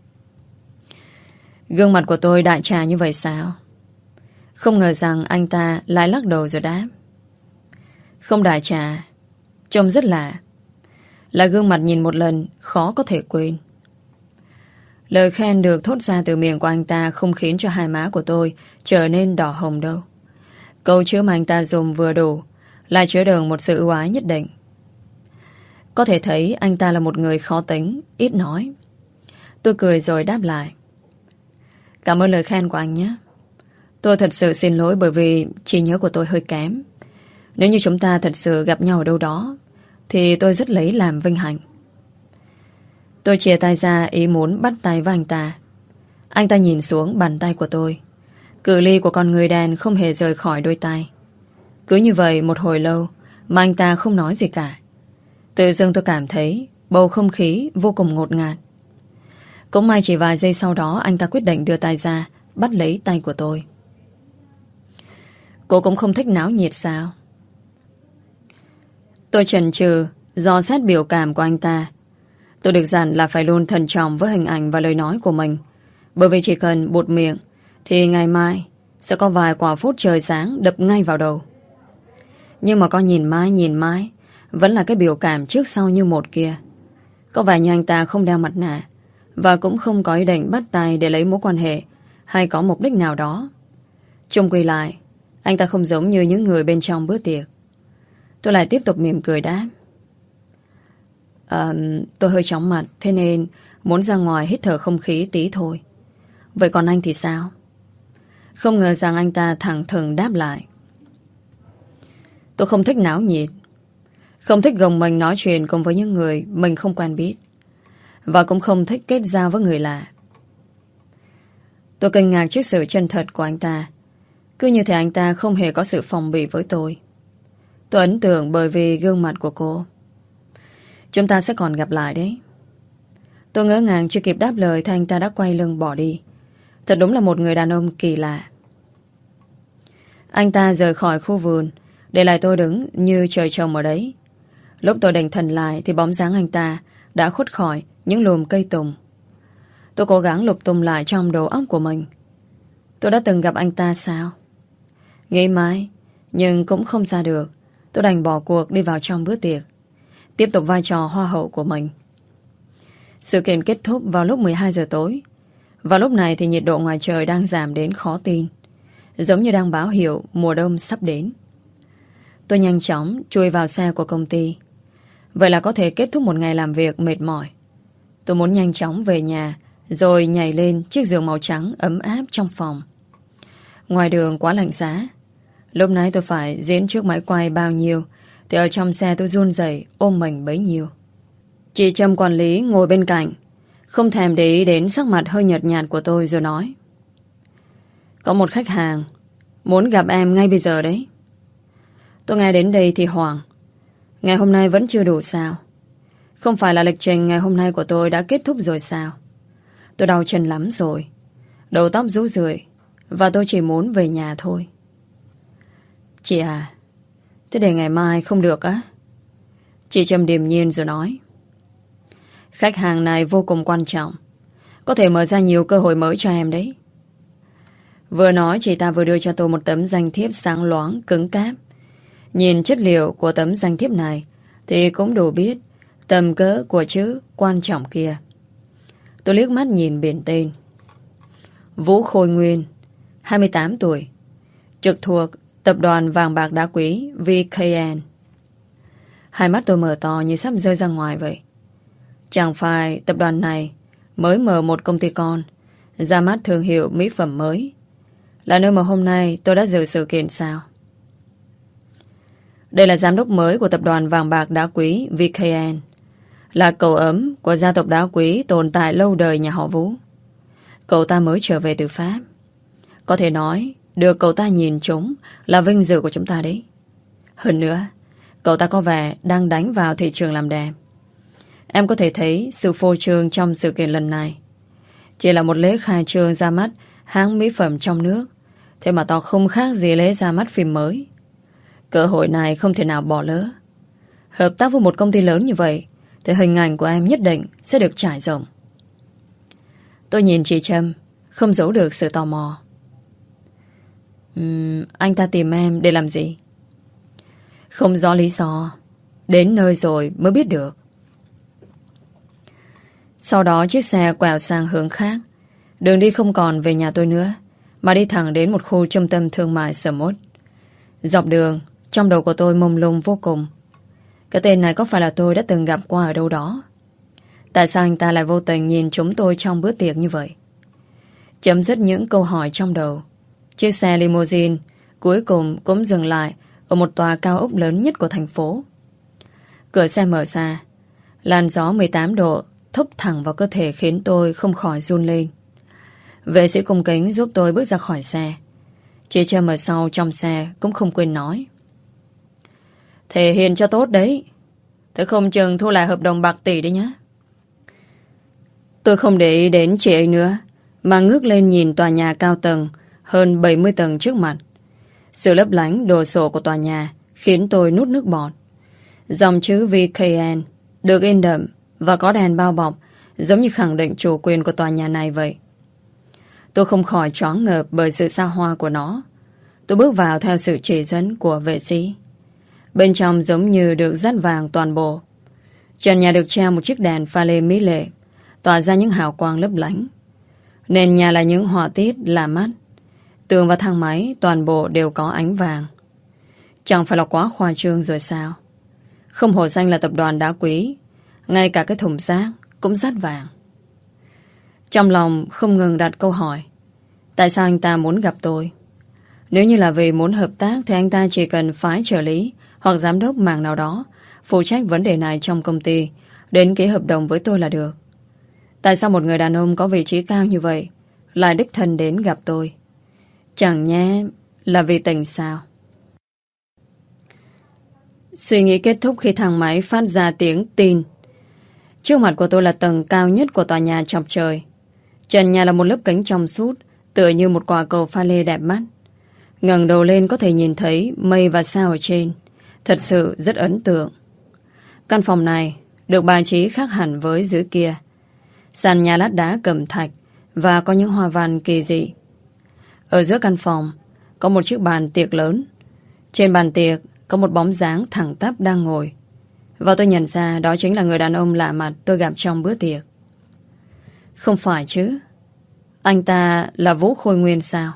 Gương mặt của tôi đại trà như vậy sao? Không ngờ rằng anh ta lại lắc đầu rồi đáp: Không đại trà, trông rất lạ. Là gương mặt nhìn một lần khó có thể quên. Lời khen được thốt ra từ miệng của anh ta không khiến cho hai má của tôi trở nên đỏ hồng đâu. Câu chữ mà anh ta dùng vừa đủ, lại chứa đựng một sự ưu ái nhất định. Có thể thấy anh ta là một người khó tính, ít nói. Tôi cười rồi đáp lại: Cảm ơn lời khen của anh nhé. Tôi thật sự xin lỗi bởi vì trí nhớ của tôi hơi kém. Nếu như chúng ta thật sự gặp nhau ở đâu đó thì tôi rất lấy làm vinh hạnh. Tôi chia tay ra ý muốn bắt tay với anh ta. Anh ta nhìn xuống bàn tay của tôi. Cự ly của con người đàn không hề rời khỏi đôi tay. Cứ như vậy một hồi lâu mà anh ta không nói gì cả. Tự dưng tôi cảm thấy bầu không khí vô cùng ngột ngạt. Cũng may chỉ vài giây sau đó anh ta quyết định đưa tay ra bắt lấy tay của tôi. Cô cũng không thích náo nhiệt sao? Tôi chần chừ dò xét biểu cảm của anh ta. Tôi được dặn là phải luôn thận trọng với hình ảnh và lời nói của mình, bởi vì chỉ cần buột miệng thì ngày mai sẽ có vài quả phút trời sáng đập ngay vào đầu. Nhưng mà có nhìn mãi nhìn mãi vẫn là cái biểu cảm trước sau như một kia. Có vẻ như anh ta không đeo mặt nạ và cũng không có ý định bắt tay để lấy mối quan hệ hay có mục đích nào đó. Chung quy lại, anh ta không giống như những người bên trong bữa tiệc. Tôi lại tiếp tục mỉm cười đáp: à, Tôi hơi chóng mặt, thế nên muốn ra ngoài hít thở không khí tí thôi. Vậy còn anh thì sao? Không ngờ rằng anh ta thẳng thừng đáp lại: Tôi không thích náo nhiệt, không thích gồng mình nói chuyện cùng với những người mình không quen biết, và cũng không thích kết giao với người lạ. Tôi kinh ngạc trước sự chân thật của anh ta. Cứ như thể anh ta không hề có sự phòng bị với tôi. Tôi ấn tượng bởi vì gương mặt của cô. Chúng ta sẽ còn gặp lại đấy. Tôi ngỡ ngàng chưa kịp đáp lời thì anh ta đã quay lưng bỏ đi. Thật đúng là một người đàn ông kỳ lạ. Anh ta rời khỏi khu vườn, để lại tôi đứng như trời trồng ở đấy. Lúc tôi định thần lại thì bóng dáng anh ta đã khuất khỏi những lùm cây tùng. Tôi cố gắng lục tung lại trong đầu óc của mình. Tôi đã từng gặp anh ta sao? Nghĩ mãi, nhưng cũng không ra được. Tôi đành bỏ cuộc đi vào trong bữa tiệc, tiếp tục vai trò hoa hậu của mình. Sự kiện kết thúc vào lúc mười hai giờ tối. Vào lúc này thì nhiệt độ ngoài trời đang giảm đến khó tin, giống như đang báo hiệu mùa đông sắp đến. Tôi nhanh chóng chui vào xe của công ty. Vậy là có thể kết thúc một ngày làm việc mệt mỏi. Tôi muốn nhanh chóng về nhà, rồi nhảy lên chiếc giường màu trắng ấm áp trong phòng. Ngoài đường quá lạnh giá. Lúc nãy tôi phải diễn trước máy quay bao nhiêu thì ở trong xe tôi run rẩy ôm mình bấy nhiêu. Chị Trâm quản lý ngồi bên cạnh, không thèm để ý đến sắc mặt hơi nhợt nhạt của tôi rồi nói: Có một khách hàng muốn gặp em ngay bây giờ đấy. Tôi nghe đến đây thì hoảng. Ngày hôm nay vẫn chưa đủ sao? Không phải là lịch trình ngày hôm nay của tôi đã kết thúc rồi sao? Tôi đau chân lắm rồi, đầu tóc rũ rượi, và tôi chỉ muốn về nhà thôi. Chị à, thế để ngày mai không được á? Chị Trâm điềm nhiên rồi nói: Khách hàng này vô cùng quan trọng, có thể mở ra nhiều cơ hội mới cho em đấy. Vừa nói chị ta vừa đưa cho tôi một tấm danh thiếp sáng loáng cứng cáp. Nhìn chất liệu của tấm danh thiếp này thì cũng đủ biết tầm cỡ của chữ quan trọng kia. Tôi liếc mắt nhìn biển tên: Vũ Khôi Nguyên, hai mươi tám tuổi, trực thuộc tập đoàn vàng bạc đá quý vê ca en. Hai mắt tôi mở to như sắp rơi ra ngoài vậy. Chẳng phải tập đoàn này mới mở một công ty con, ra mắt thương hiệu mỹ phẩm mới, là nơi mà hôm nay tôi đã dự sự kiện sao? Đây là giám đốc mới của tập đoàn vàng bạc đá quý vê ca en, là cậu ấm của gia tộc đá quý tồn tại lâu đời nhà họ Vũ. Cậu ta mới trở về từ Pháp. Có thể nói được cậu ta nhìn chúng là vinh dự của chúng ta đấy. Hơn nữa, cậu ta có vẻ đang đánh vào thị trường làm đẹp. Em có thể thấy sự phô trương trong sự kiện lần này chỉ là một lễ khai trương ra mắt hãng mỹ phẩm trong nước, thế mà to không khác gì lễ ra mắt phim mới. Cơ hội này không thể nào bỏ lỡ. Hợp tác với một công ty lớn như vậy thì hình ảnh của em nhất định sẽ được trải rộng. Tôi nhìn chị Trâm, không giấu được sự tò mò. uhm, Anh ta tìm em để làm gì? Không rõ lý do. Đến nơi rồi mới biết được. Sau đó chiếc xe quẹo sang hướng khác. Đường đi không còn về nhà tôi nữa, mà đi thẳng đến một khu trung tâm thương mại sầm uất. Dọc đường, trong đầu của tôi mông lung vô cùng. Cái tên này có phải là tôi đã từng gặp qua ở đâu đó? Tại sao anh ta lại vô tình nhìn chúng tôi trong bữa tiệc như vậy? Chấm dứt những câu hỏi trong đầu, chiếc xe limousine cuối cùng cũng dừng lại ở một tòa cao ốc lớn nhất của thành phố. Cửa xe mở ra, làn gió mười tám độ thốc thẳng vào cơ thể khiến tôi không khỏi run lên. Vệ sĩ cung kính giúp tôi bước ra khỏi xe. Chị Trâm ở sau trong xe cũng không quên nói: thể hiện cho tốt đấy, tôi không chừng thu lại hợp đồng bạc tỷ đấy nhá. Tôi không để ý đến chị ấy nữa, mà ngước lên nhìn tòa nhà cao tầng hơn bảy mươi tầng trước mặt. Sự lấp lánh đồ sộ của tòa nhà khiến tôi nuốt nước bọt. Dòng chữ vê ca en được in đậm và có đèn bao bọc, giống như khẳng định chủ quyền của tòa nhà này vậy. Tôi không khỏi choáng ngợp bởi sự xa hoa của nó. Tôi bước vào theo sự chỉ dẫn của vệ sĩ. Bên trong giống như được dát vàng toàn bộ. Trần nhà được treo một chiếc đèn pha lê mỹ lệ, tỏa ra những hào quang lấp lánh. Nền nhà là những họa tiết lạ mắt. Tường và thang máy toàn bộ đều có ánh vàng. Chẳng phải là quá khoa trương rồi sao? Không hổ danh là tập đoàn đá quý, ngay cả cái thùng rác cũng dát vàng. Trong lòng không ngừng đặt câu hỏi: tại sao anh ta muốn gặp tôi? Nếu như là vì muốn hợp tác thì anh ta chỉ cần phái trợ lý hoặc giám đốc mảng nào đó phụ trách vấn đề này trong công ty đến ký hợp đồng với tôi là được. Tại sao một người đàn ông có vị trí cao như vậy lại đích thân đến gặp tôi? Chẳng nhẽ là vì tình sao? Suy nghĩ kết thúc khi thang máy phát ra tiếng tin. Trước mặt của tôi là tầng cao nhất của tòa nhà chọc trời. Trần nhà là một lớp kính trong suốt, tựa như một quả cầu pha lê đẹp mắt. Ngẩng đầu lên có thể nhìn thấy mây và sao ở trên. Thật sự rất ấn tượng. Căn phòng này được bài trí khác hẳn với dưới kia. Sàn nhà lát đá cẩm thạch và có những hoa văn kỳ dị. Ở giữa căn phòng có một chiếc bàn tiệc lớn. Trên bàn tiệc có một bóng dáng thẳng tắp đang ngồi. Và tôi nhận ra đó chính là người đàn ông lạ mặt tôi gặp trong bữa tiệc. Không phải chứ? Anh ta là Vũ Khôi Nguyên sao?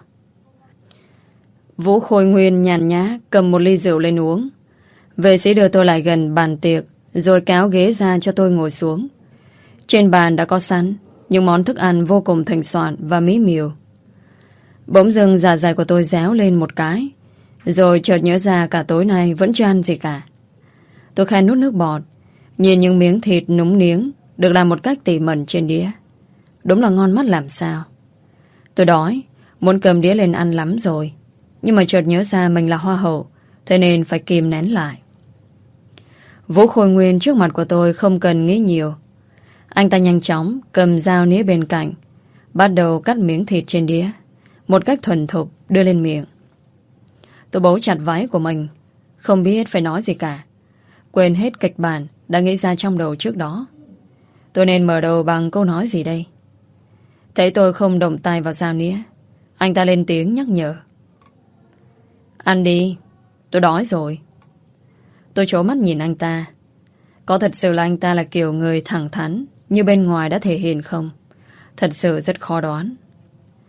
Vũ Khôi Nguyên nhàn nhã cầm một ly rượu lên uống. Vệ sĩ đưa tôi lại gần bàn tiệc, rồi kéo ghế ra cho tôi ngồi xuống. Trên bàn đã có sẵn những món thức ăn vô cùng thịnh soạn và mỹ miều. Bỗng dưng dạ dày của tôi réo lên một cái, rồi chợt nhớ ra cả tối nay vẫn chưa ăn gì cả. Tôi khẽ nuốt nước bọt, nhìn những miếng thịt núng niếng được làm một cách tỉ mẩn trên đĩa. Đúng là ngon mắt làm sao. Tôi đói, muốn cầm đĩa lên ăn lắm rồi, nhưng mà chợt nhớ ra mình là hoa hậu, thế nên phải kìm nén lại. Vũ Khôi Nguyên trước mặt của tôi không cần nghĩ nhiều. Anh ta nhanh chóng cầm dao nĩa bên cạnh, bắt đầu cắt miếng thịt trên đĩa, một cách thuần thục đưa lên miệng. Tôi bấu chặt váy của mình, không biết phải nói gì cả, quên hết kịch bản đã nghĩ ra trong đầu trước đó. Tôi nên mở đầu bằng câu nói gì đây? Thấy tôi không động tay vào dao nĩa, anh ta lên tiếng nhắc nhở: ăn đi, tôi đói rồi. Tôi trố mắt nhìn anh ta. Có thật sự là anh ta là kiểu người thẳng thắn như bên ngoài đã thể hiện không? Thật sự rất khó đoán.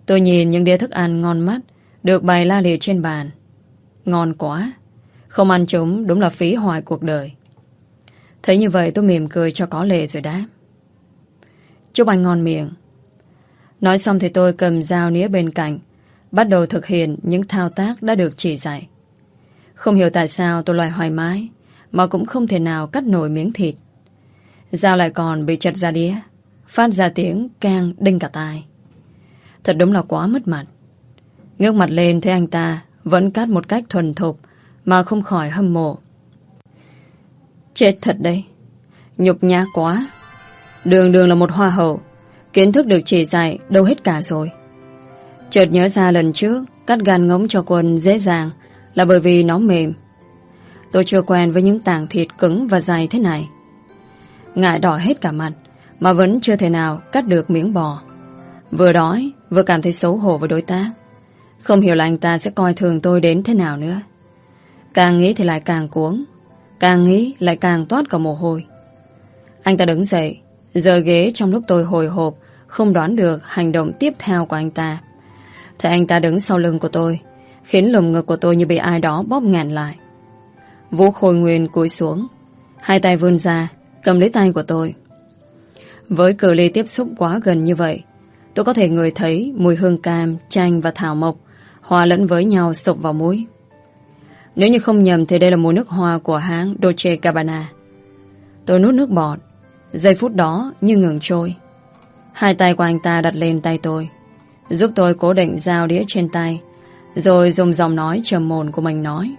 Tôi nhìn những đĩa thức ăn ngon mắt được bày la liệt trên bàn. Ngon quá. Không ăn chúng đúng là phí hoài cuộc đời. Thấy như vậy tôi mỉm cười cho có lệ rồi đáp: chúc anh ngon miệng. Nói xong thì tôi cầm dao nĩa bên cạnh, bắt đầu thực hiện những thao tác đã được chỉ dạy. Không hiểu tại sao tôi loay hoay mãi mà cũng không thể nào cắt nổi miếng thịt. Dao lại còn bị chật ra đĩa, phát ra tiếng keng đinh cả tai. Thật đúng là quá mất mặt. Ngước mặt lên thấy anh ta vẫn cắt một cách thuần thục mà không khỏi hâm mộ. Chết thật đấy. Nhục nhã quá. Đường đường là một hoa hậu, kiến thức được chỉ dạy đâu hết cả rồi. Chợt nhớ ra lần trước cắt gan ngỗng cho Quân dễ dàng là bởi vì nó mềm. Tôi chưa quen với những tảng thịt cứng và dày thế này. Ngại đỏ hết cả mặt mà vẫn chưa thể nào cắt được miếng bò. Vừa đói vừa cảm thấy xấu hổ với đối tác. Không hiểu là anh ta sẽ coi thường tôi đến thế nào nữa. Càng nghĩ thì lại càng cuống, càng nghĩ lại càng toát cả mồ hôi. Anh ta đứng dậy, giơ ghế trong lúc tôi hồi hộp, không đoán được hành động tiếp theo của anh ta. Thấy anh ta đứng sau lưng của tôi, khiến lồng ngực của tôi như bị ai đó bóp nghẹn lại. Vũ Khôi Nguyên cúi xuống, hai tay vươn ra cầm lấy tay của tôi. Với cự ly tiếp xúc quá gần như vậy, tôi có thể ngửi thấy mùi hương cam, chanh và thảo mộc hòa lẫn với nhau sộc vào mũi. Nếu như không nhầm thì đây là mùi nước hoa của hãng Dolce Gabbana. Tôi nuốt nước bọt, giây phút đó như ngừng trôi. Hai tay của anh ta đặt lên tay tôi, giúp tôi cố định dao đĩa trên tay, rồi dùng giọng nói trầm ổn của mình nói: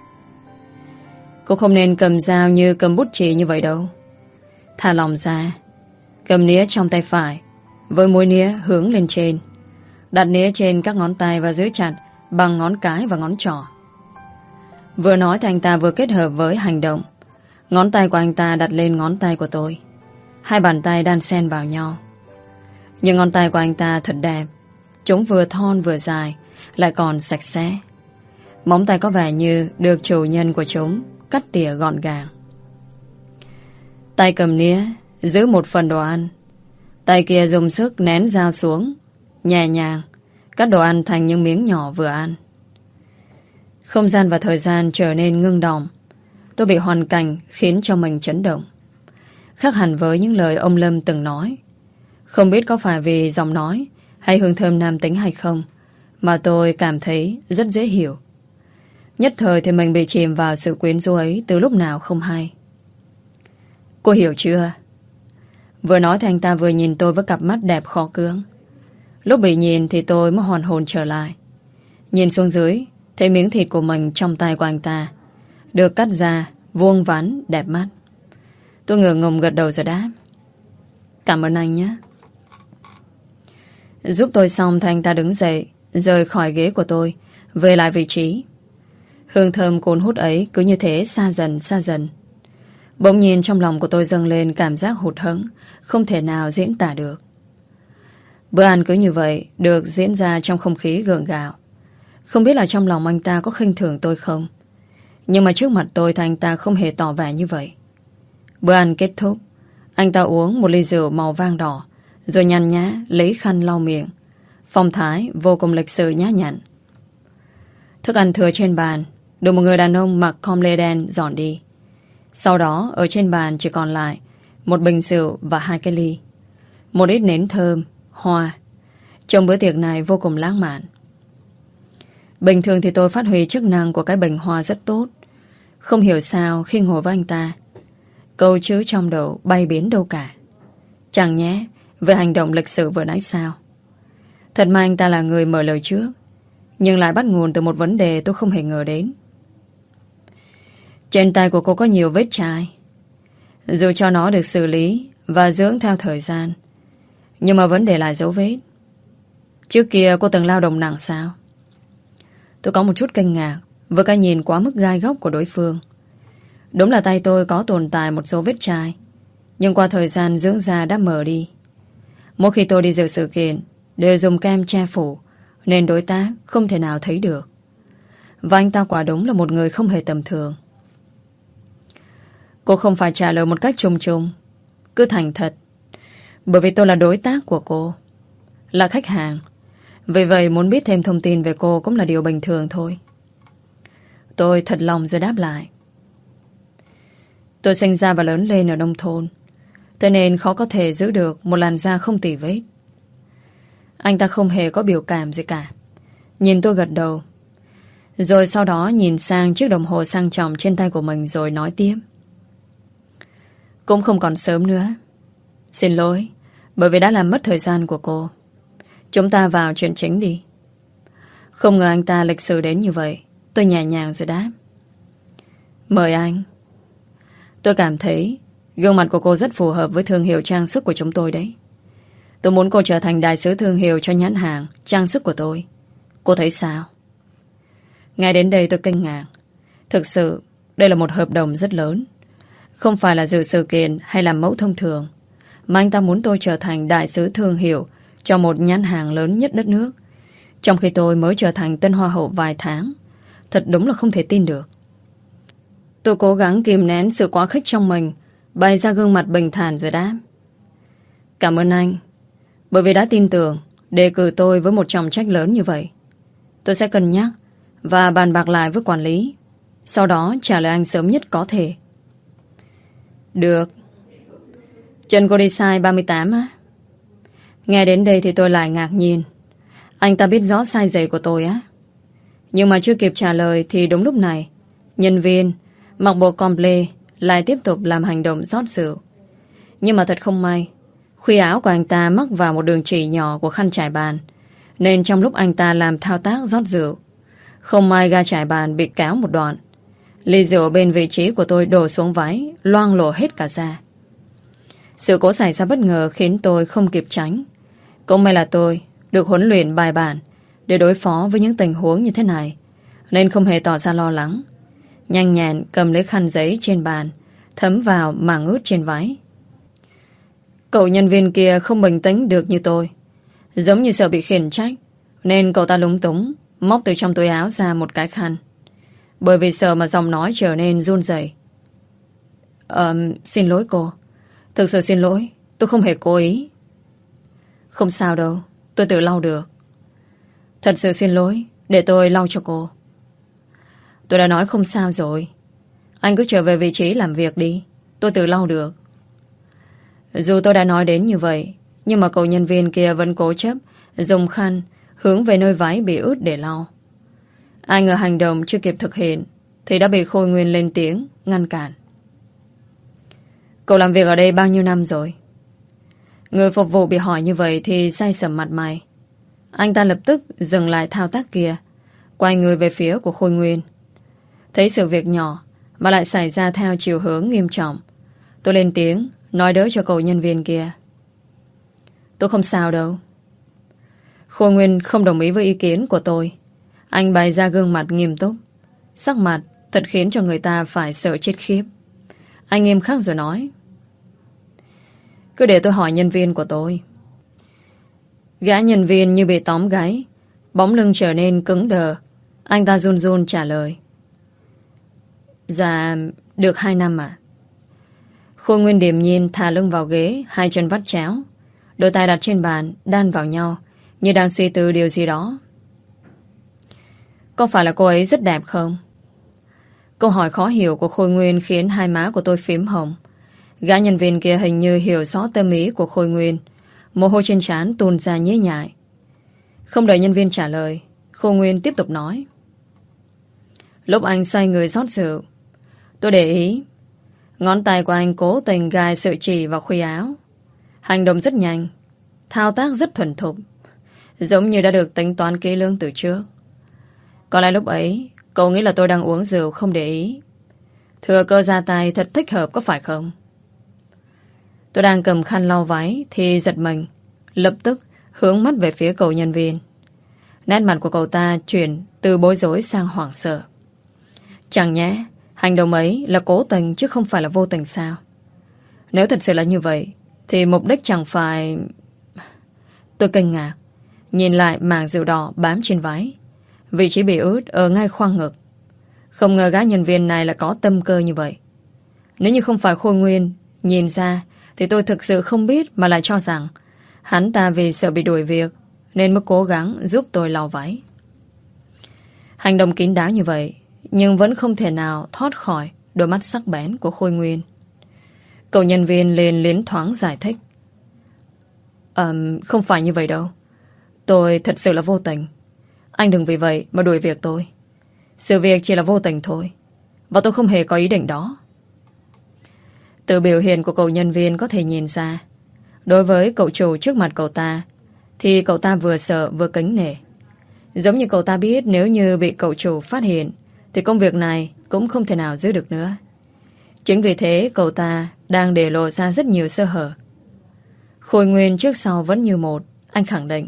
cô không nên cầm dao như cầm bút chì như vậy đâu. Thả lòng ra, cầm nĩa trong tay phải với mũi nĩa hướng lên trên, đặt nĩa trên các ngón tay và giữ chặt bằng ngón cái và ngón trỏ. Vừa nói thì anh ta vừa kết hợp với hành động. Ngón tay của anh ta đặt lên ngón tay của tôi, hai bàn tay đan xen vào nhau. Nhưng ngón tay của anh ta thật đẹp. Chúng vừa thon vừa dài, lại còn sạch sẽ. Móng tay có vẻ như được chủ nhân của chúng cắt tỉa gọn gàng. Tay cầm nĩa giữ một phần đồ ăn, tay kia dùng sức nén dao xuống, nhẹ nhàng cắt đồ ăn thành những miếng nhỏ vừa ăn. Không gian và thời gian trở nên ngưng đọng. Tôi bị hoàn cảnh khiến cho mình chấn động, khác hẳn với những lời ông Lâm từng nói. Không biết có phải vì giọng nói hay hương thơm nam tính hay không, mà tôi cảm thấy rất dễ hiểu. Nhất thời thì mình bị chìm vào sự quyến rũ ấy từ lúc nào không hay. Cô hiểu chưa? Vừa nói thì anh ta vừa nhìn tôi với cặp mắt đẹp khó cưỡng. Lúc bị nhìn thì tôi mới hoàn hồn trở lại. Nhìn xuống dưới, thấy miếng thịt của mình trong tay của anh ta được cắt ra vuông vắn đẹp mắt. Tôi ngửa ngùng gật đầu rồi đáp: cảm ơn anh nhé. Giúp tôi xong thì anh ta đứng dậy, rời khỏi ghế của tôi, về lại vị trí. Hương thơm cuốn hút ấy cứ như thế xa dần xa dần. Bỗng nhiên trong lòng của tôi dâng lên cảm giác hụt hẫng, không thể nào diễn tả được. Bữa ăn cứ như vậy được diễn ra trong không khí gượng gạo. Không biết là trong lòng anh ta có khinh thường tôi không, nhưng mà trước mặt tôi thì anh ta không hề tỏ vẻ như vậy. Bữa ăn kết thúc, anh ta uống một ly rượu màu vang đỏ, rồi nhàn nhã lấy khăn lau miệng. Phong thái vô cùng lịch sự nhã nhặn. Thức ăn thừa trên bàn được một người đàn ông mặc com lê đen dọn đi. Sau đó ở trên bàn chỉ còn lại một bình rượu và hai cái ly, một ít nến thơm, hoa. Trong bữa tiệc này vô cùng lãng mạn. Bình thường thì tôi phát huy chức năng của cái bình hoa rất tốt. Không hiểu sao khi ngồi với anh ta, câu chữ trong đầu bay biến đâu cả. Chẳng nhé về hành động lịch sự vừa nãy sao. Thật mà anh ta là người mở lời trước, nhưng lại bắt nguồn từ một vấn đề tôi không hề ngờ đến. Trên tay của cô có nhiều vết chai. Dù cho nó được xử lý và dưỡng theo thời gian, nhưng mà vẫn để lại dấu vết. Trước kia cô từng lao động nặng sao? Tôi có một chút kinh ngạc với cái nhìn quá mức gai góc của đối phương. Đúng là tay tôi có tồn tại một số vết chai, nhưng qua thời gian dưỡng da đã mờ đi. Mỗi khi tôi đi dự sự kiện đều dùng kem che phủ, nên đối tác không thể nào thấy được. Và anh ta quả đúng là một người không hề tầm thường. Cô không phải trả lời một cách chung chung, cứ thành thật. Bởi vì tôi là đối tác của cô, là khách hàng, Vì vậy muốn biết thêm thông tin về cô cũng là điều bình thường thôi. Tôi thật lòng rồi đáp lại. Tôi sinh ra và lớn lên ở nông thôn, thế nên khó có thể giữ được một làn da không tì vết. Anh ta không hề có biểu cảm gì cả. Nhìn tôi gật đầu, rồi sau đó nhìn sang chiếc đồng hồ sang trọng trên tay của mình rồi nói tiếp. Cũng không còn sớm nữa. Xin lỗi, bởi vì đã làm mất thời gian của cô. Chúng ta vào chuyện chính đi. Không ngờ anh ta lịch sự đến như vậy. Tôi nhẹ nhàng rồi đáp. Mời anh. Tôi cảm thấy gương mặt của cô rất phù hợp với thương hiệu trang sức của chúng tôi đấy. Tôi muốn cô trở thành đại sứ thương hiệu cho nhãn hàng trang sức của tôi. Cô thấy sao? Ngay đến đây tôi kinh ngạc. Thực sự đây là một hợp đồng rất lớn. Không phải là dự sự kiện hay làm mẫu thông thường, mà anh ta muốn tôi trở thành đại sứ thương hiệu cho một nhãn hàng lớn nhất đất nước, trong khi tôi mới trở thành tân hoa hậu vài tháng. Thật đúng là không thể tin được. Tôi cố gắng kìm nén sự quá khích trong mình, bày ra gương mặt bình thản rồi đáp. Cảm ơn anh, bởi vì đã tin tưởng đề cử tôi với một trọng trách lớn như vậy. Tôi sẽ cân nhắc và bàn bạc lại với quản lý, sau đó trả lời anh sớm nhất có thể. Được. Chân cô đi size ba mươi tám á? Nghe đến đây thì tôi lại ngạc nhiên. Anh ta biết rõ size giày của tôi á? Nhưng mà chưa kịp trả lời thì đúng lúc này, nhân viên mặc bộ comple lại tiếp tục làm hành động rót rượu. Nhưng mà thật không may, khuy áo của anh ta mắc vào một đường chỉ nhỏ của khăn trải bàn, nên trong lúc anh ta làm thao tác rót rượu, không may ga trải bàn bị kéo một đoạn. Ly rượu bên vị trí của tôi đổ xuống váy, loang lổ hết cả ra. Sự cố xảy ra bất ngờ khiến tôi không kịp tránh. Cũng may là tôi được huấn luyện bài bản để đối phó với những tình huống như thế này, nên không hề tỏ ra lo lắng. Nhanh nhẹn cầm lấy khăn giấy trên bàn, thấm vào mảng ướt trên váy. Cậu nhân viên kia không bình tĩnh được như tôi, giống như sợ bị khiển trách, nên cậu ta lúng túng móc từ trong túi áo ra một cái khăn, bởi vì sợ mà giọng nói trở nên run rẩy. Ờ, xin lỗi cô. Thực sự xin lỗi, tôi không hề cố ý. Không sao đâu, tôi tự lau được. Thật sự xin lỗi, để tôi lau cho cô. Tôi đã nói không sao rồi. Anh cứ trở về vị trí làm việc đi, tôi tự lau được. Dù tôi đã nói đến như vậy, nhưng mà cậu nhân viên kia vẫn cố chấp dùng khăn hướng về nơi váy bị ướt để lau. Ai ngờ hành động chưa kịp thực hiện thì đã bị Khôi Nguyên lên tiếng ngăn cản. Cậu làm việc ở đây bao nhiêu năm rồi? Người phục vụ bị hỏi như vậy thì say sầm mặt mày. Anh ta lập tức dừng lại thao tác kia, quay người về phía của Khôi Nguyên. Thấy sự việc nhỏ mà lại xảy ra theo chiều hướng nghiêm trọng, tôi lên tiếng nói đỡ cho cậu nhân viên kia. Tôi không sao đâu. Khôi Nguyên không đồng ý với ý kiến của tôi. Anh bày ra gương mặt nghiêm túc, sắc mặt thật khiến cho người ta phải sợ chết khiếp. Anh nghiêm khắc rồi nói. Cứ để tôi hỏi nhân viên của tôi. Gã nhân viên như bị tóm gáy, bóng lưng trở nên cứng đờ. Anh ta run run trả lời. Dạ, được hai năm à? Khôi Nguyên điềm nhiên thả lưng vào ghế, hai chân vắt chéo, đôi tay đặt trên bàn, đan vào nhau, như đang suy tư điều gì đó. Có phải là cô ấy rất đẹp không? Câu hỏi khó hiểu của Khôi Nguyên khiến hai má của tôi phím hồng. Gã nhân viên kia hình như hiểu rõ tâm ý của Khôi Nguyên. Mồ hôi trên trán tuôn ra nhễ nhại. Không đợi nhân viên trả lời, Khôi Nguyên tiếp tục nói. Lúc anh xoay người rót rượu, tôi để ý ngón tay của anh cố tình gài sợi chỉ vào khuy áo. Hành động rất nhanh, thao tác rất thuần thục, giống như đã được tính toán kỹ lưỡng từ trước. Có lẽ lúc ấy cậu nghĩ là tôi đang uống rượu không để ý, thừa cơ ra tay thật thích hợp có phải không? Tôi đang cầm khăn lau váy thì giật mình, lập tức hướng mắt về phía cậu nhân viên. Nét mặt của cậu ta chuyển từ bối rối sang hoảng sợ. Chẳng nhẽ hành động ấy là cố tình chứ không phải là vô tình sao? Nếu thật sự là như vậy thì mục đích chẳng phải... Tôi kinh ngạc nhìn lại mảng rượu đỏ bám trên váy, vị trí bị ướt ở ngay khoang ngực. Không ngờ gã nhân viên này là có tâm cơ như vậy. Nếu như không phải Khôi Nguyên nhìn ra thì tôi thực sự không biết, mà lại cho rằng hắn ta vì sợ bị đuổi việc nên mới cố gắng giúp tôi lau váy. Hành động kín đáo như vậy, nhưng vẫn không thể nào thoát khỏi đôi mắt sắc bén của Khôi Nguyên. Cậu nhân viên liền liến thoáng giải thích. Ờ, không phải như vậy đâu. Tôi thật sự là vô tình. Anh đừng vì vậy mà đuổi việc tôi. Sự việc chỉ là vô tình thôi, và tôi không hề có ý định đó. Từ biểu hiện của cậu nhân viên có thể nhìn ra, đối với cậu chủ trước mặt cậu ta thì cậu ta vừa sợ vừa kính nể. Giống như cậu ta biết nếu như bị cậu chủ phát hiện thì công việc này cũng không thể nào giữ được nữa. Chính vì thế cậu ta đang để lộ ra rất nhiều sơ hở. Khôi Nguyên trước sau vẫn như một. Anh khẳng định.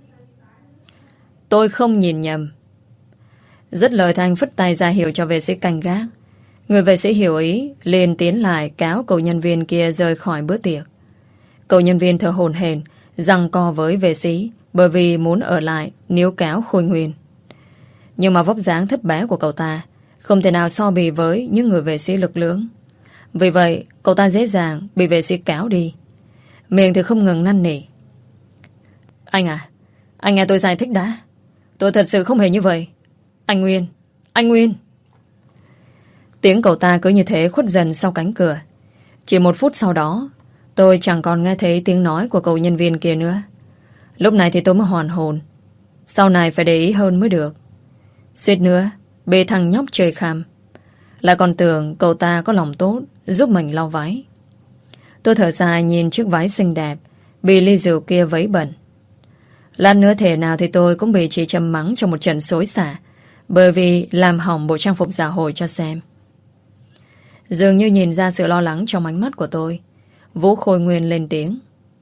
Tôi không nhìn nhầm. Dứt lời thì anh phất tay ra hiệu cho vệ sĩ canh gác. Người vệ sĩ hiểu ý liền tiến lại cáo cậu nhân viên kia rời khỏi bữa tiệc. Cậu nhân viên thở hổn hển giằng co với vệ sĩ bởi vì muốn ở lại níu kéo Khôi Nguyên. Nhưng mà vóc dáng thấp bé của cậu ta không thể nào so bì với những người vệ sĩ lực lưỡng. Vì vậy cậu ta dễ dàng bị vệ sĩ kéo đi. Miệng thì không ngừng năn nỉ. Anh à, anh nghe tôi giải thích đã. Tôi thật sự không hề như vậy. Anh Nguyên, anh Nguyên. Tiếng cậu ta cứ như thế khuất dần sau cánh cửa. Chỉ một phút sau đó, tôi chẳng còn nghe thấy tiếng nói của cậu nhân viên kia nữa. Lúc này thì tôi mới hoàn hồn. Sau này phải để ý hơn mới được. Suýt nữa bị thằng nhóc chơi khăm. Lại còn tưởng cậu ta có lòng tốt giúp mình lau váy. Tôi thở dài nhìn chiếc váy xinh đẹp bị ly rượu kia vấy bẩn. Lát nữa thể nào thì tôi cũng bị chị châm mắng trong một trận xối xả bởi vì làm hỏng bộ trang phục dạ hội cho xem. Dường như nhìn ra sự lo lắng trong ánh mắt của tôi, Vũ Khôi Nguyên lên tiếng.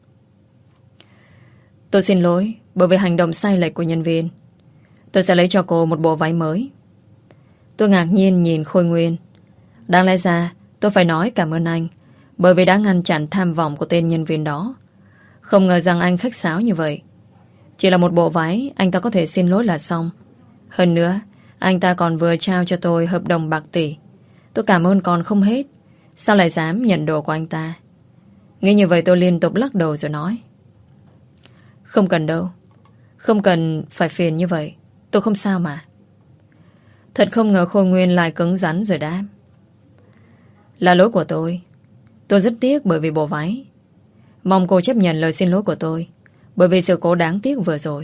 Tôi xin lỗi bởi vì hành động sai lệch của nhân viên. Tôi sẽ lấy cho cô một bộ váy mới. Tôi ngạc nhiên nhìn Khôi Nguyên. Đáng lẽ ra tôi phải nói cảm ơn anh bởi vì đã ngăn chặn tham vọng của tên nhân viên đó. Không ngờ rằng anh khách sáo như vậy. Chỉ là một bộ váy anh ta có thể xin lỗi là xong. Hơn nữa anh ta còn vừa trao cho tôi hợp đồng bạc tỷ. Tôi cảm ơn còn không hết. Sao lại dám nhận đồ của anh ta? Nghĩ như vậy tôi liên tục lắc đầu rồi nói. Không cần đâu. Không cần phải phiền như vậy. Tôi không sao mà. Thật không ngờ Khôi Nguyên lại cứng rắn rồi đáp. Là lỗi của tôi. Tôi rất tiếc bởi vì bộ váy. Mong cô chấp nhận lời xin lỗi của tôi bởi vì sự cố đáng tiếc vừa rồi.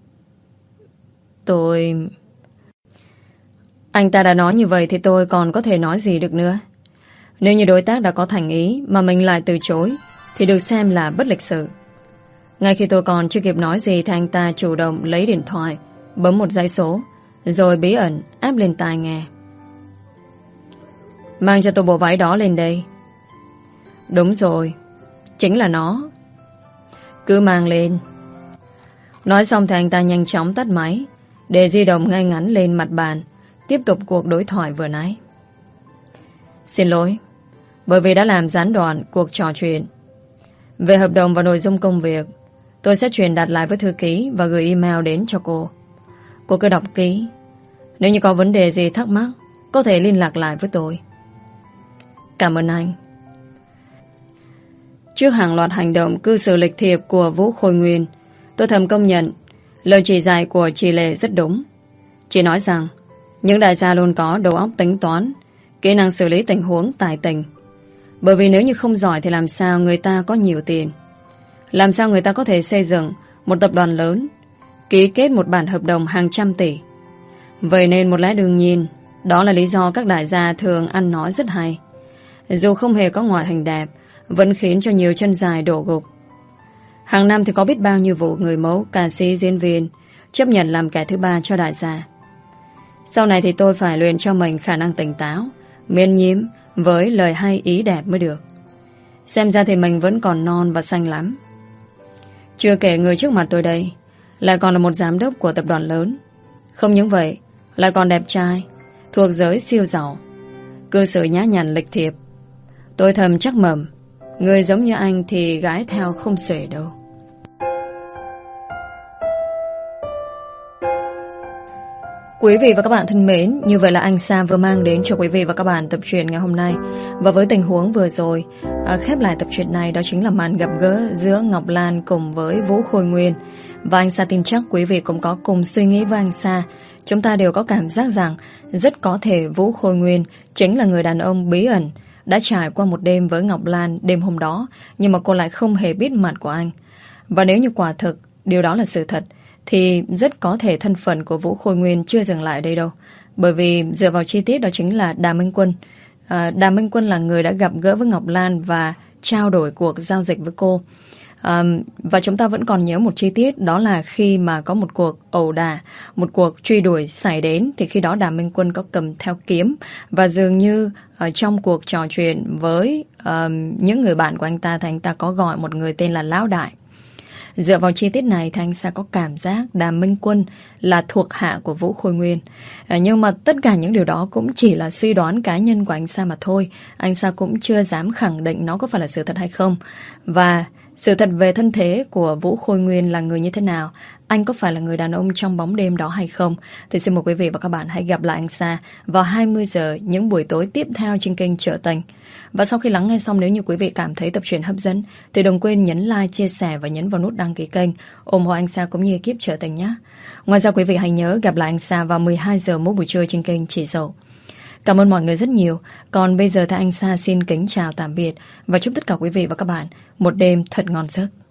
Tôi... Anh ta đã nói như vậy thì tôi còn có thể nói gì được nữa. Nếu như đối tác đã có thành ý mà mình lại từ chối thì được xem là bất lịch sự. Ngay khi tôi còn chưa kịp nói gì thì anh ta chủ động lấy điện thoại, bấm một dãy số, rồi bí ẩn áp lên tai nghe. Mang cho tôi bộ váy đó lên đây. Đúng rồi, chính là nó. Cứ mang lên. Nói xong thì anh ta nhanh chóng tắt máy, để di động ngay ngắn lên mặt bàn, tiếp tục cuộc đối thoại vừa nãy. Xin lỗi, bởi vì đã làm gián đoạn cuộc trò chuyện. Về hợp đồng và nội dung công việc, tôi sẽ truyền đạt lại với thư ký và gửi email đến cho cô. Cô cứ đọc kỹ. Nếu như có vấn đề gì thắc mắc, có thể liên lạc lại với tôi. Cảm ơn anh. Trước hàng loạt hành động cư xử lịch thiệp của Vũ Khôi Nguyên, tôi thầm công nhận lời chỉ dạy của chị Lệ rất đúng. Chị nói rằng những đại gia luôn có đầu óc tính toán, kỹ năng xử lý tình huống tài tình. Bởi vì nếu như không giỏi thì làm sao người ta có nhiều tiền? Làm sao người ta có thể xây dựng một tập đoàn lớn, ký kết một bản hợp đồng hàng trăm tỷ? Vậy nên một lẽ đương nhiên, đó là lý do các đại gia thường ăn nói rất hay. Dù không hề có ngoại hình đẹp, vẫn khiến cho nhiều chân dài đổ gục. Hàng năm thì có biết bao nhiêu vụ người mẫu, ca sĩ, diễn viên chấp nhận làm kẻ thứ ba cho đại gia. Sau này thì tôi phải luyện cho mình khả năng tỉnh táo, miễn nhiễm với lời hay ý đẹp mới được. Xem ra thì mình vẫn còn non và xanh lắm. Chưa kể người trước mặt tôi đây lại còn là một giám đốc của tập đoàn lớn. Không những vậy, lại còn đẹp trai, thuộc giới siêu giàu, cư xử nhã nhặn lịch thiệp. Tôi thầm chắc mẩm, người giống như anh thì gái theo không xuể đâu. Quý vị và các bạn thân mến, như vậy là anh Sam vừa mang đến cho quý vị và các bạn tập truyện ngày hôm nay. Và với tình huống vừa rồi, à, khép lại tập truyện này đó chính là màn gặp gỡ giữa Ngọc Lan cùng với Vũ Khôi Nguyên. Và anh Sa tin chắc quý vị cũng có cùng suy nghĩ với anh Sa. Chúng ta đều có cảm giác rằng rất có thể Vũ Khôi Nguyên chính là người đàn ông bí ẩn đã trải qua một đêm với Ngọc Lan đêm hôm đó, nhưng mà cô lại không hề biết mặt của anh. Và nếu như quả thực điều đó là sự thật, thì rất có thể thân phận của Vũ Khôi Nguyên chưa dừng lại đây đâu. Bởi vì dựa vào chi tiết đó chính là Đàm Minh Quân. à, Đàm Minh Quân là người đã gặp gỡ với Ngọc Lan và trao đổi cuộc giao dịch với cô. à, Và chúng ta vẫn còn nhớ một chi tiết, đó là khi mà có một cuộc ẩu đả, một cuộc truy đuổi xảy đến, thì khi đó Đàm Minh Quân có cầm theo kiếm. Và dường như ở trong cuộc trò chuyện với uh, những người bạn của anh ta, thì anh ta có gọi một người tên là Lão Đại. Dựa vào chi tiết này thì anh Sa có cảm giác Đàm Minh Quân là thuộc hạ của Vũ Khôi Nguyên. à, Nhưng mà tất cả những điều đó cũng chỉ là suy đoán cá nhân của anh Sa mà thôi. Anh Sa cũng chưa dám khẳng định nó có phải là sự thật hay không. Và sự thật về thân thế của Vũ Khôi Nguyên là người như thế nào, anh có phải là người đàn ông trong bóng đêm đó hay không, thì xin mời quý vị và các bạn hãy gặp lại anh Sa vào hai mươi giờ những buổi tối tiếp theo trên kênh Trở Tình. Và sau khi lắng nghe xong, nếu như quý vị cảm thấy tập truyện hấp dẫn thì đừng quên nhấn like, chia sẻ và nhấn vào nút đăng ký kênh, ủng hộ anh Sa cũng như ekip Trở Tình nhé. Ngoài ra quý vị hãy nhớ gặp lại anh Sa vào mười hai giờ mỗi buổi trưa trên kênh Chỉ Dậu. Cảm ơn mọi người rất nhiều. Còn bây giờ thì anh Sa xin kính chào tạm biệt và chúc tất cả quý vị và các bạn một đêm thật ngon giấc.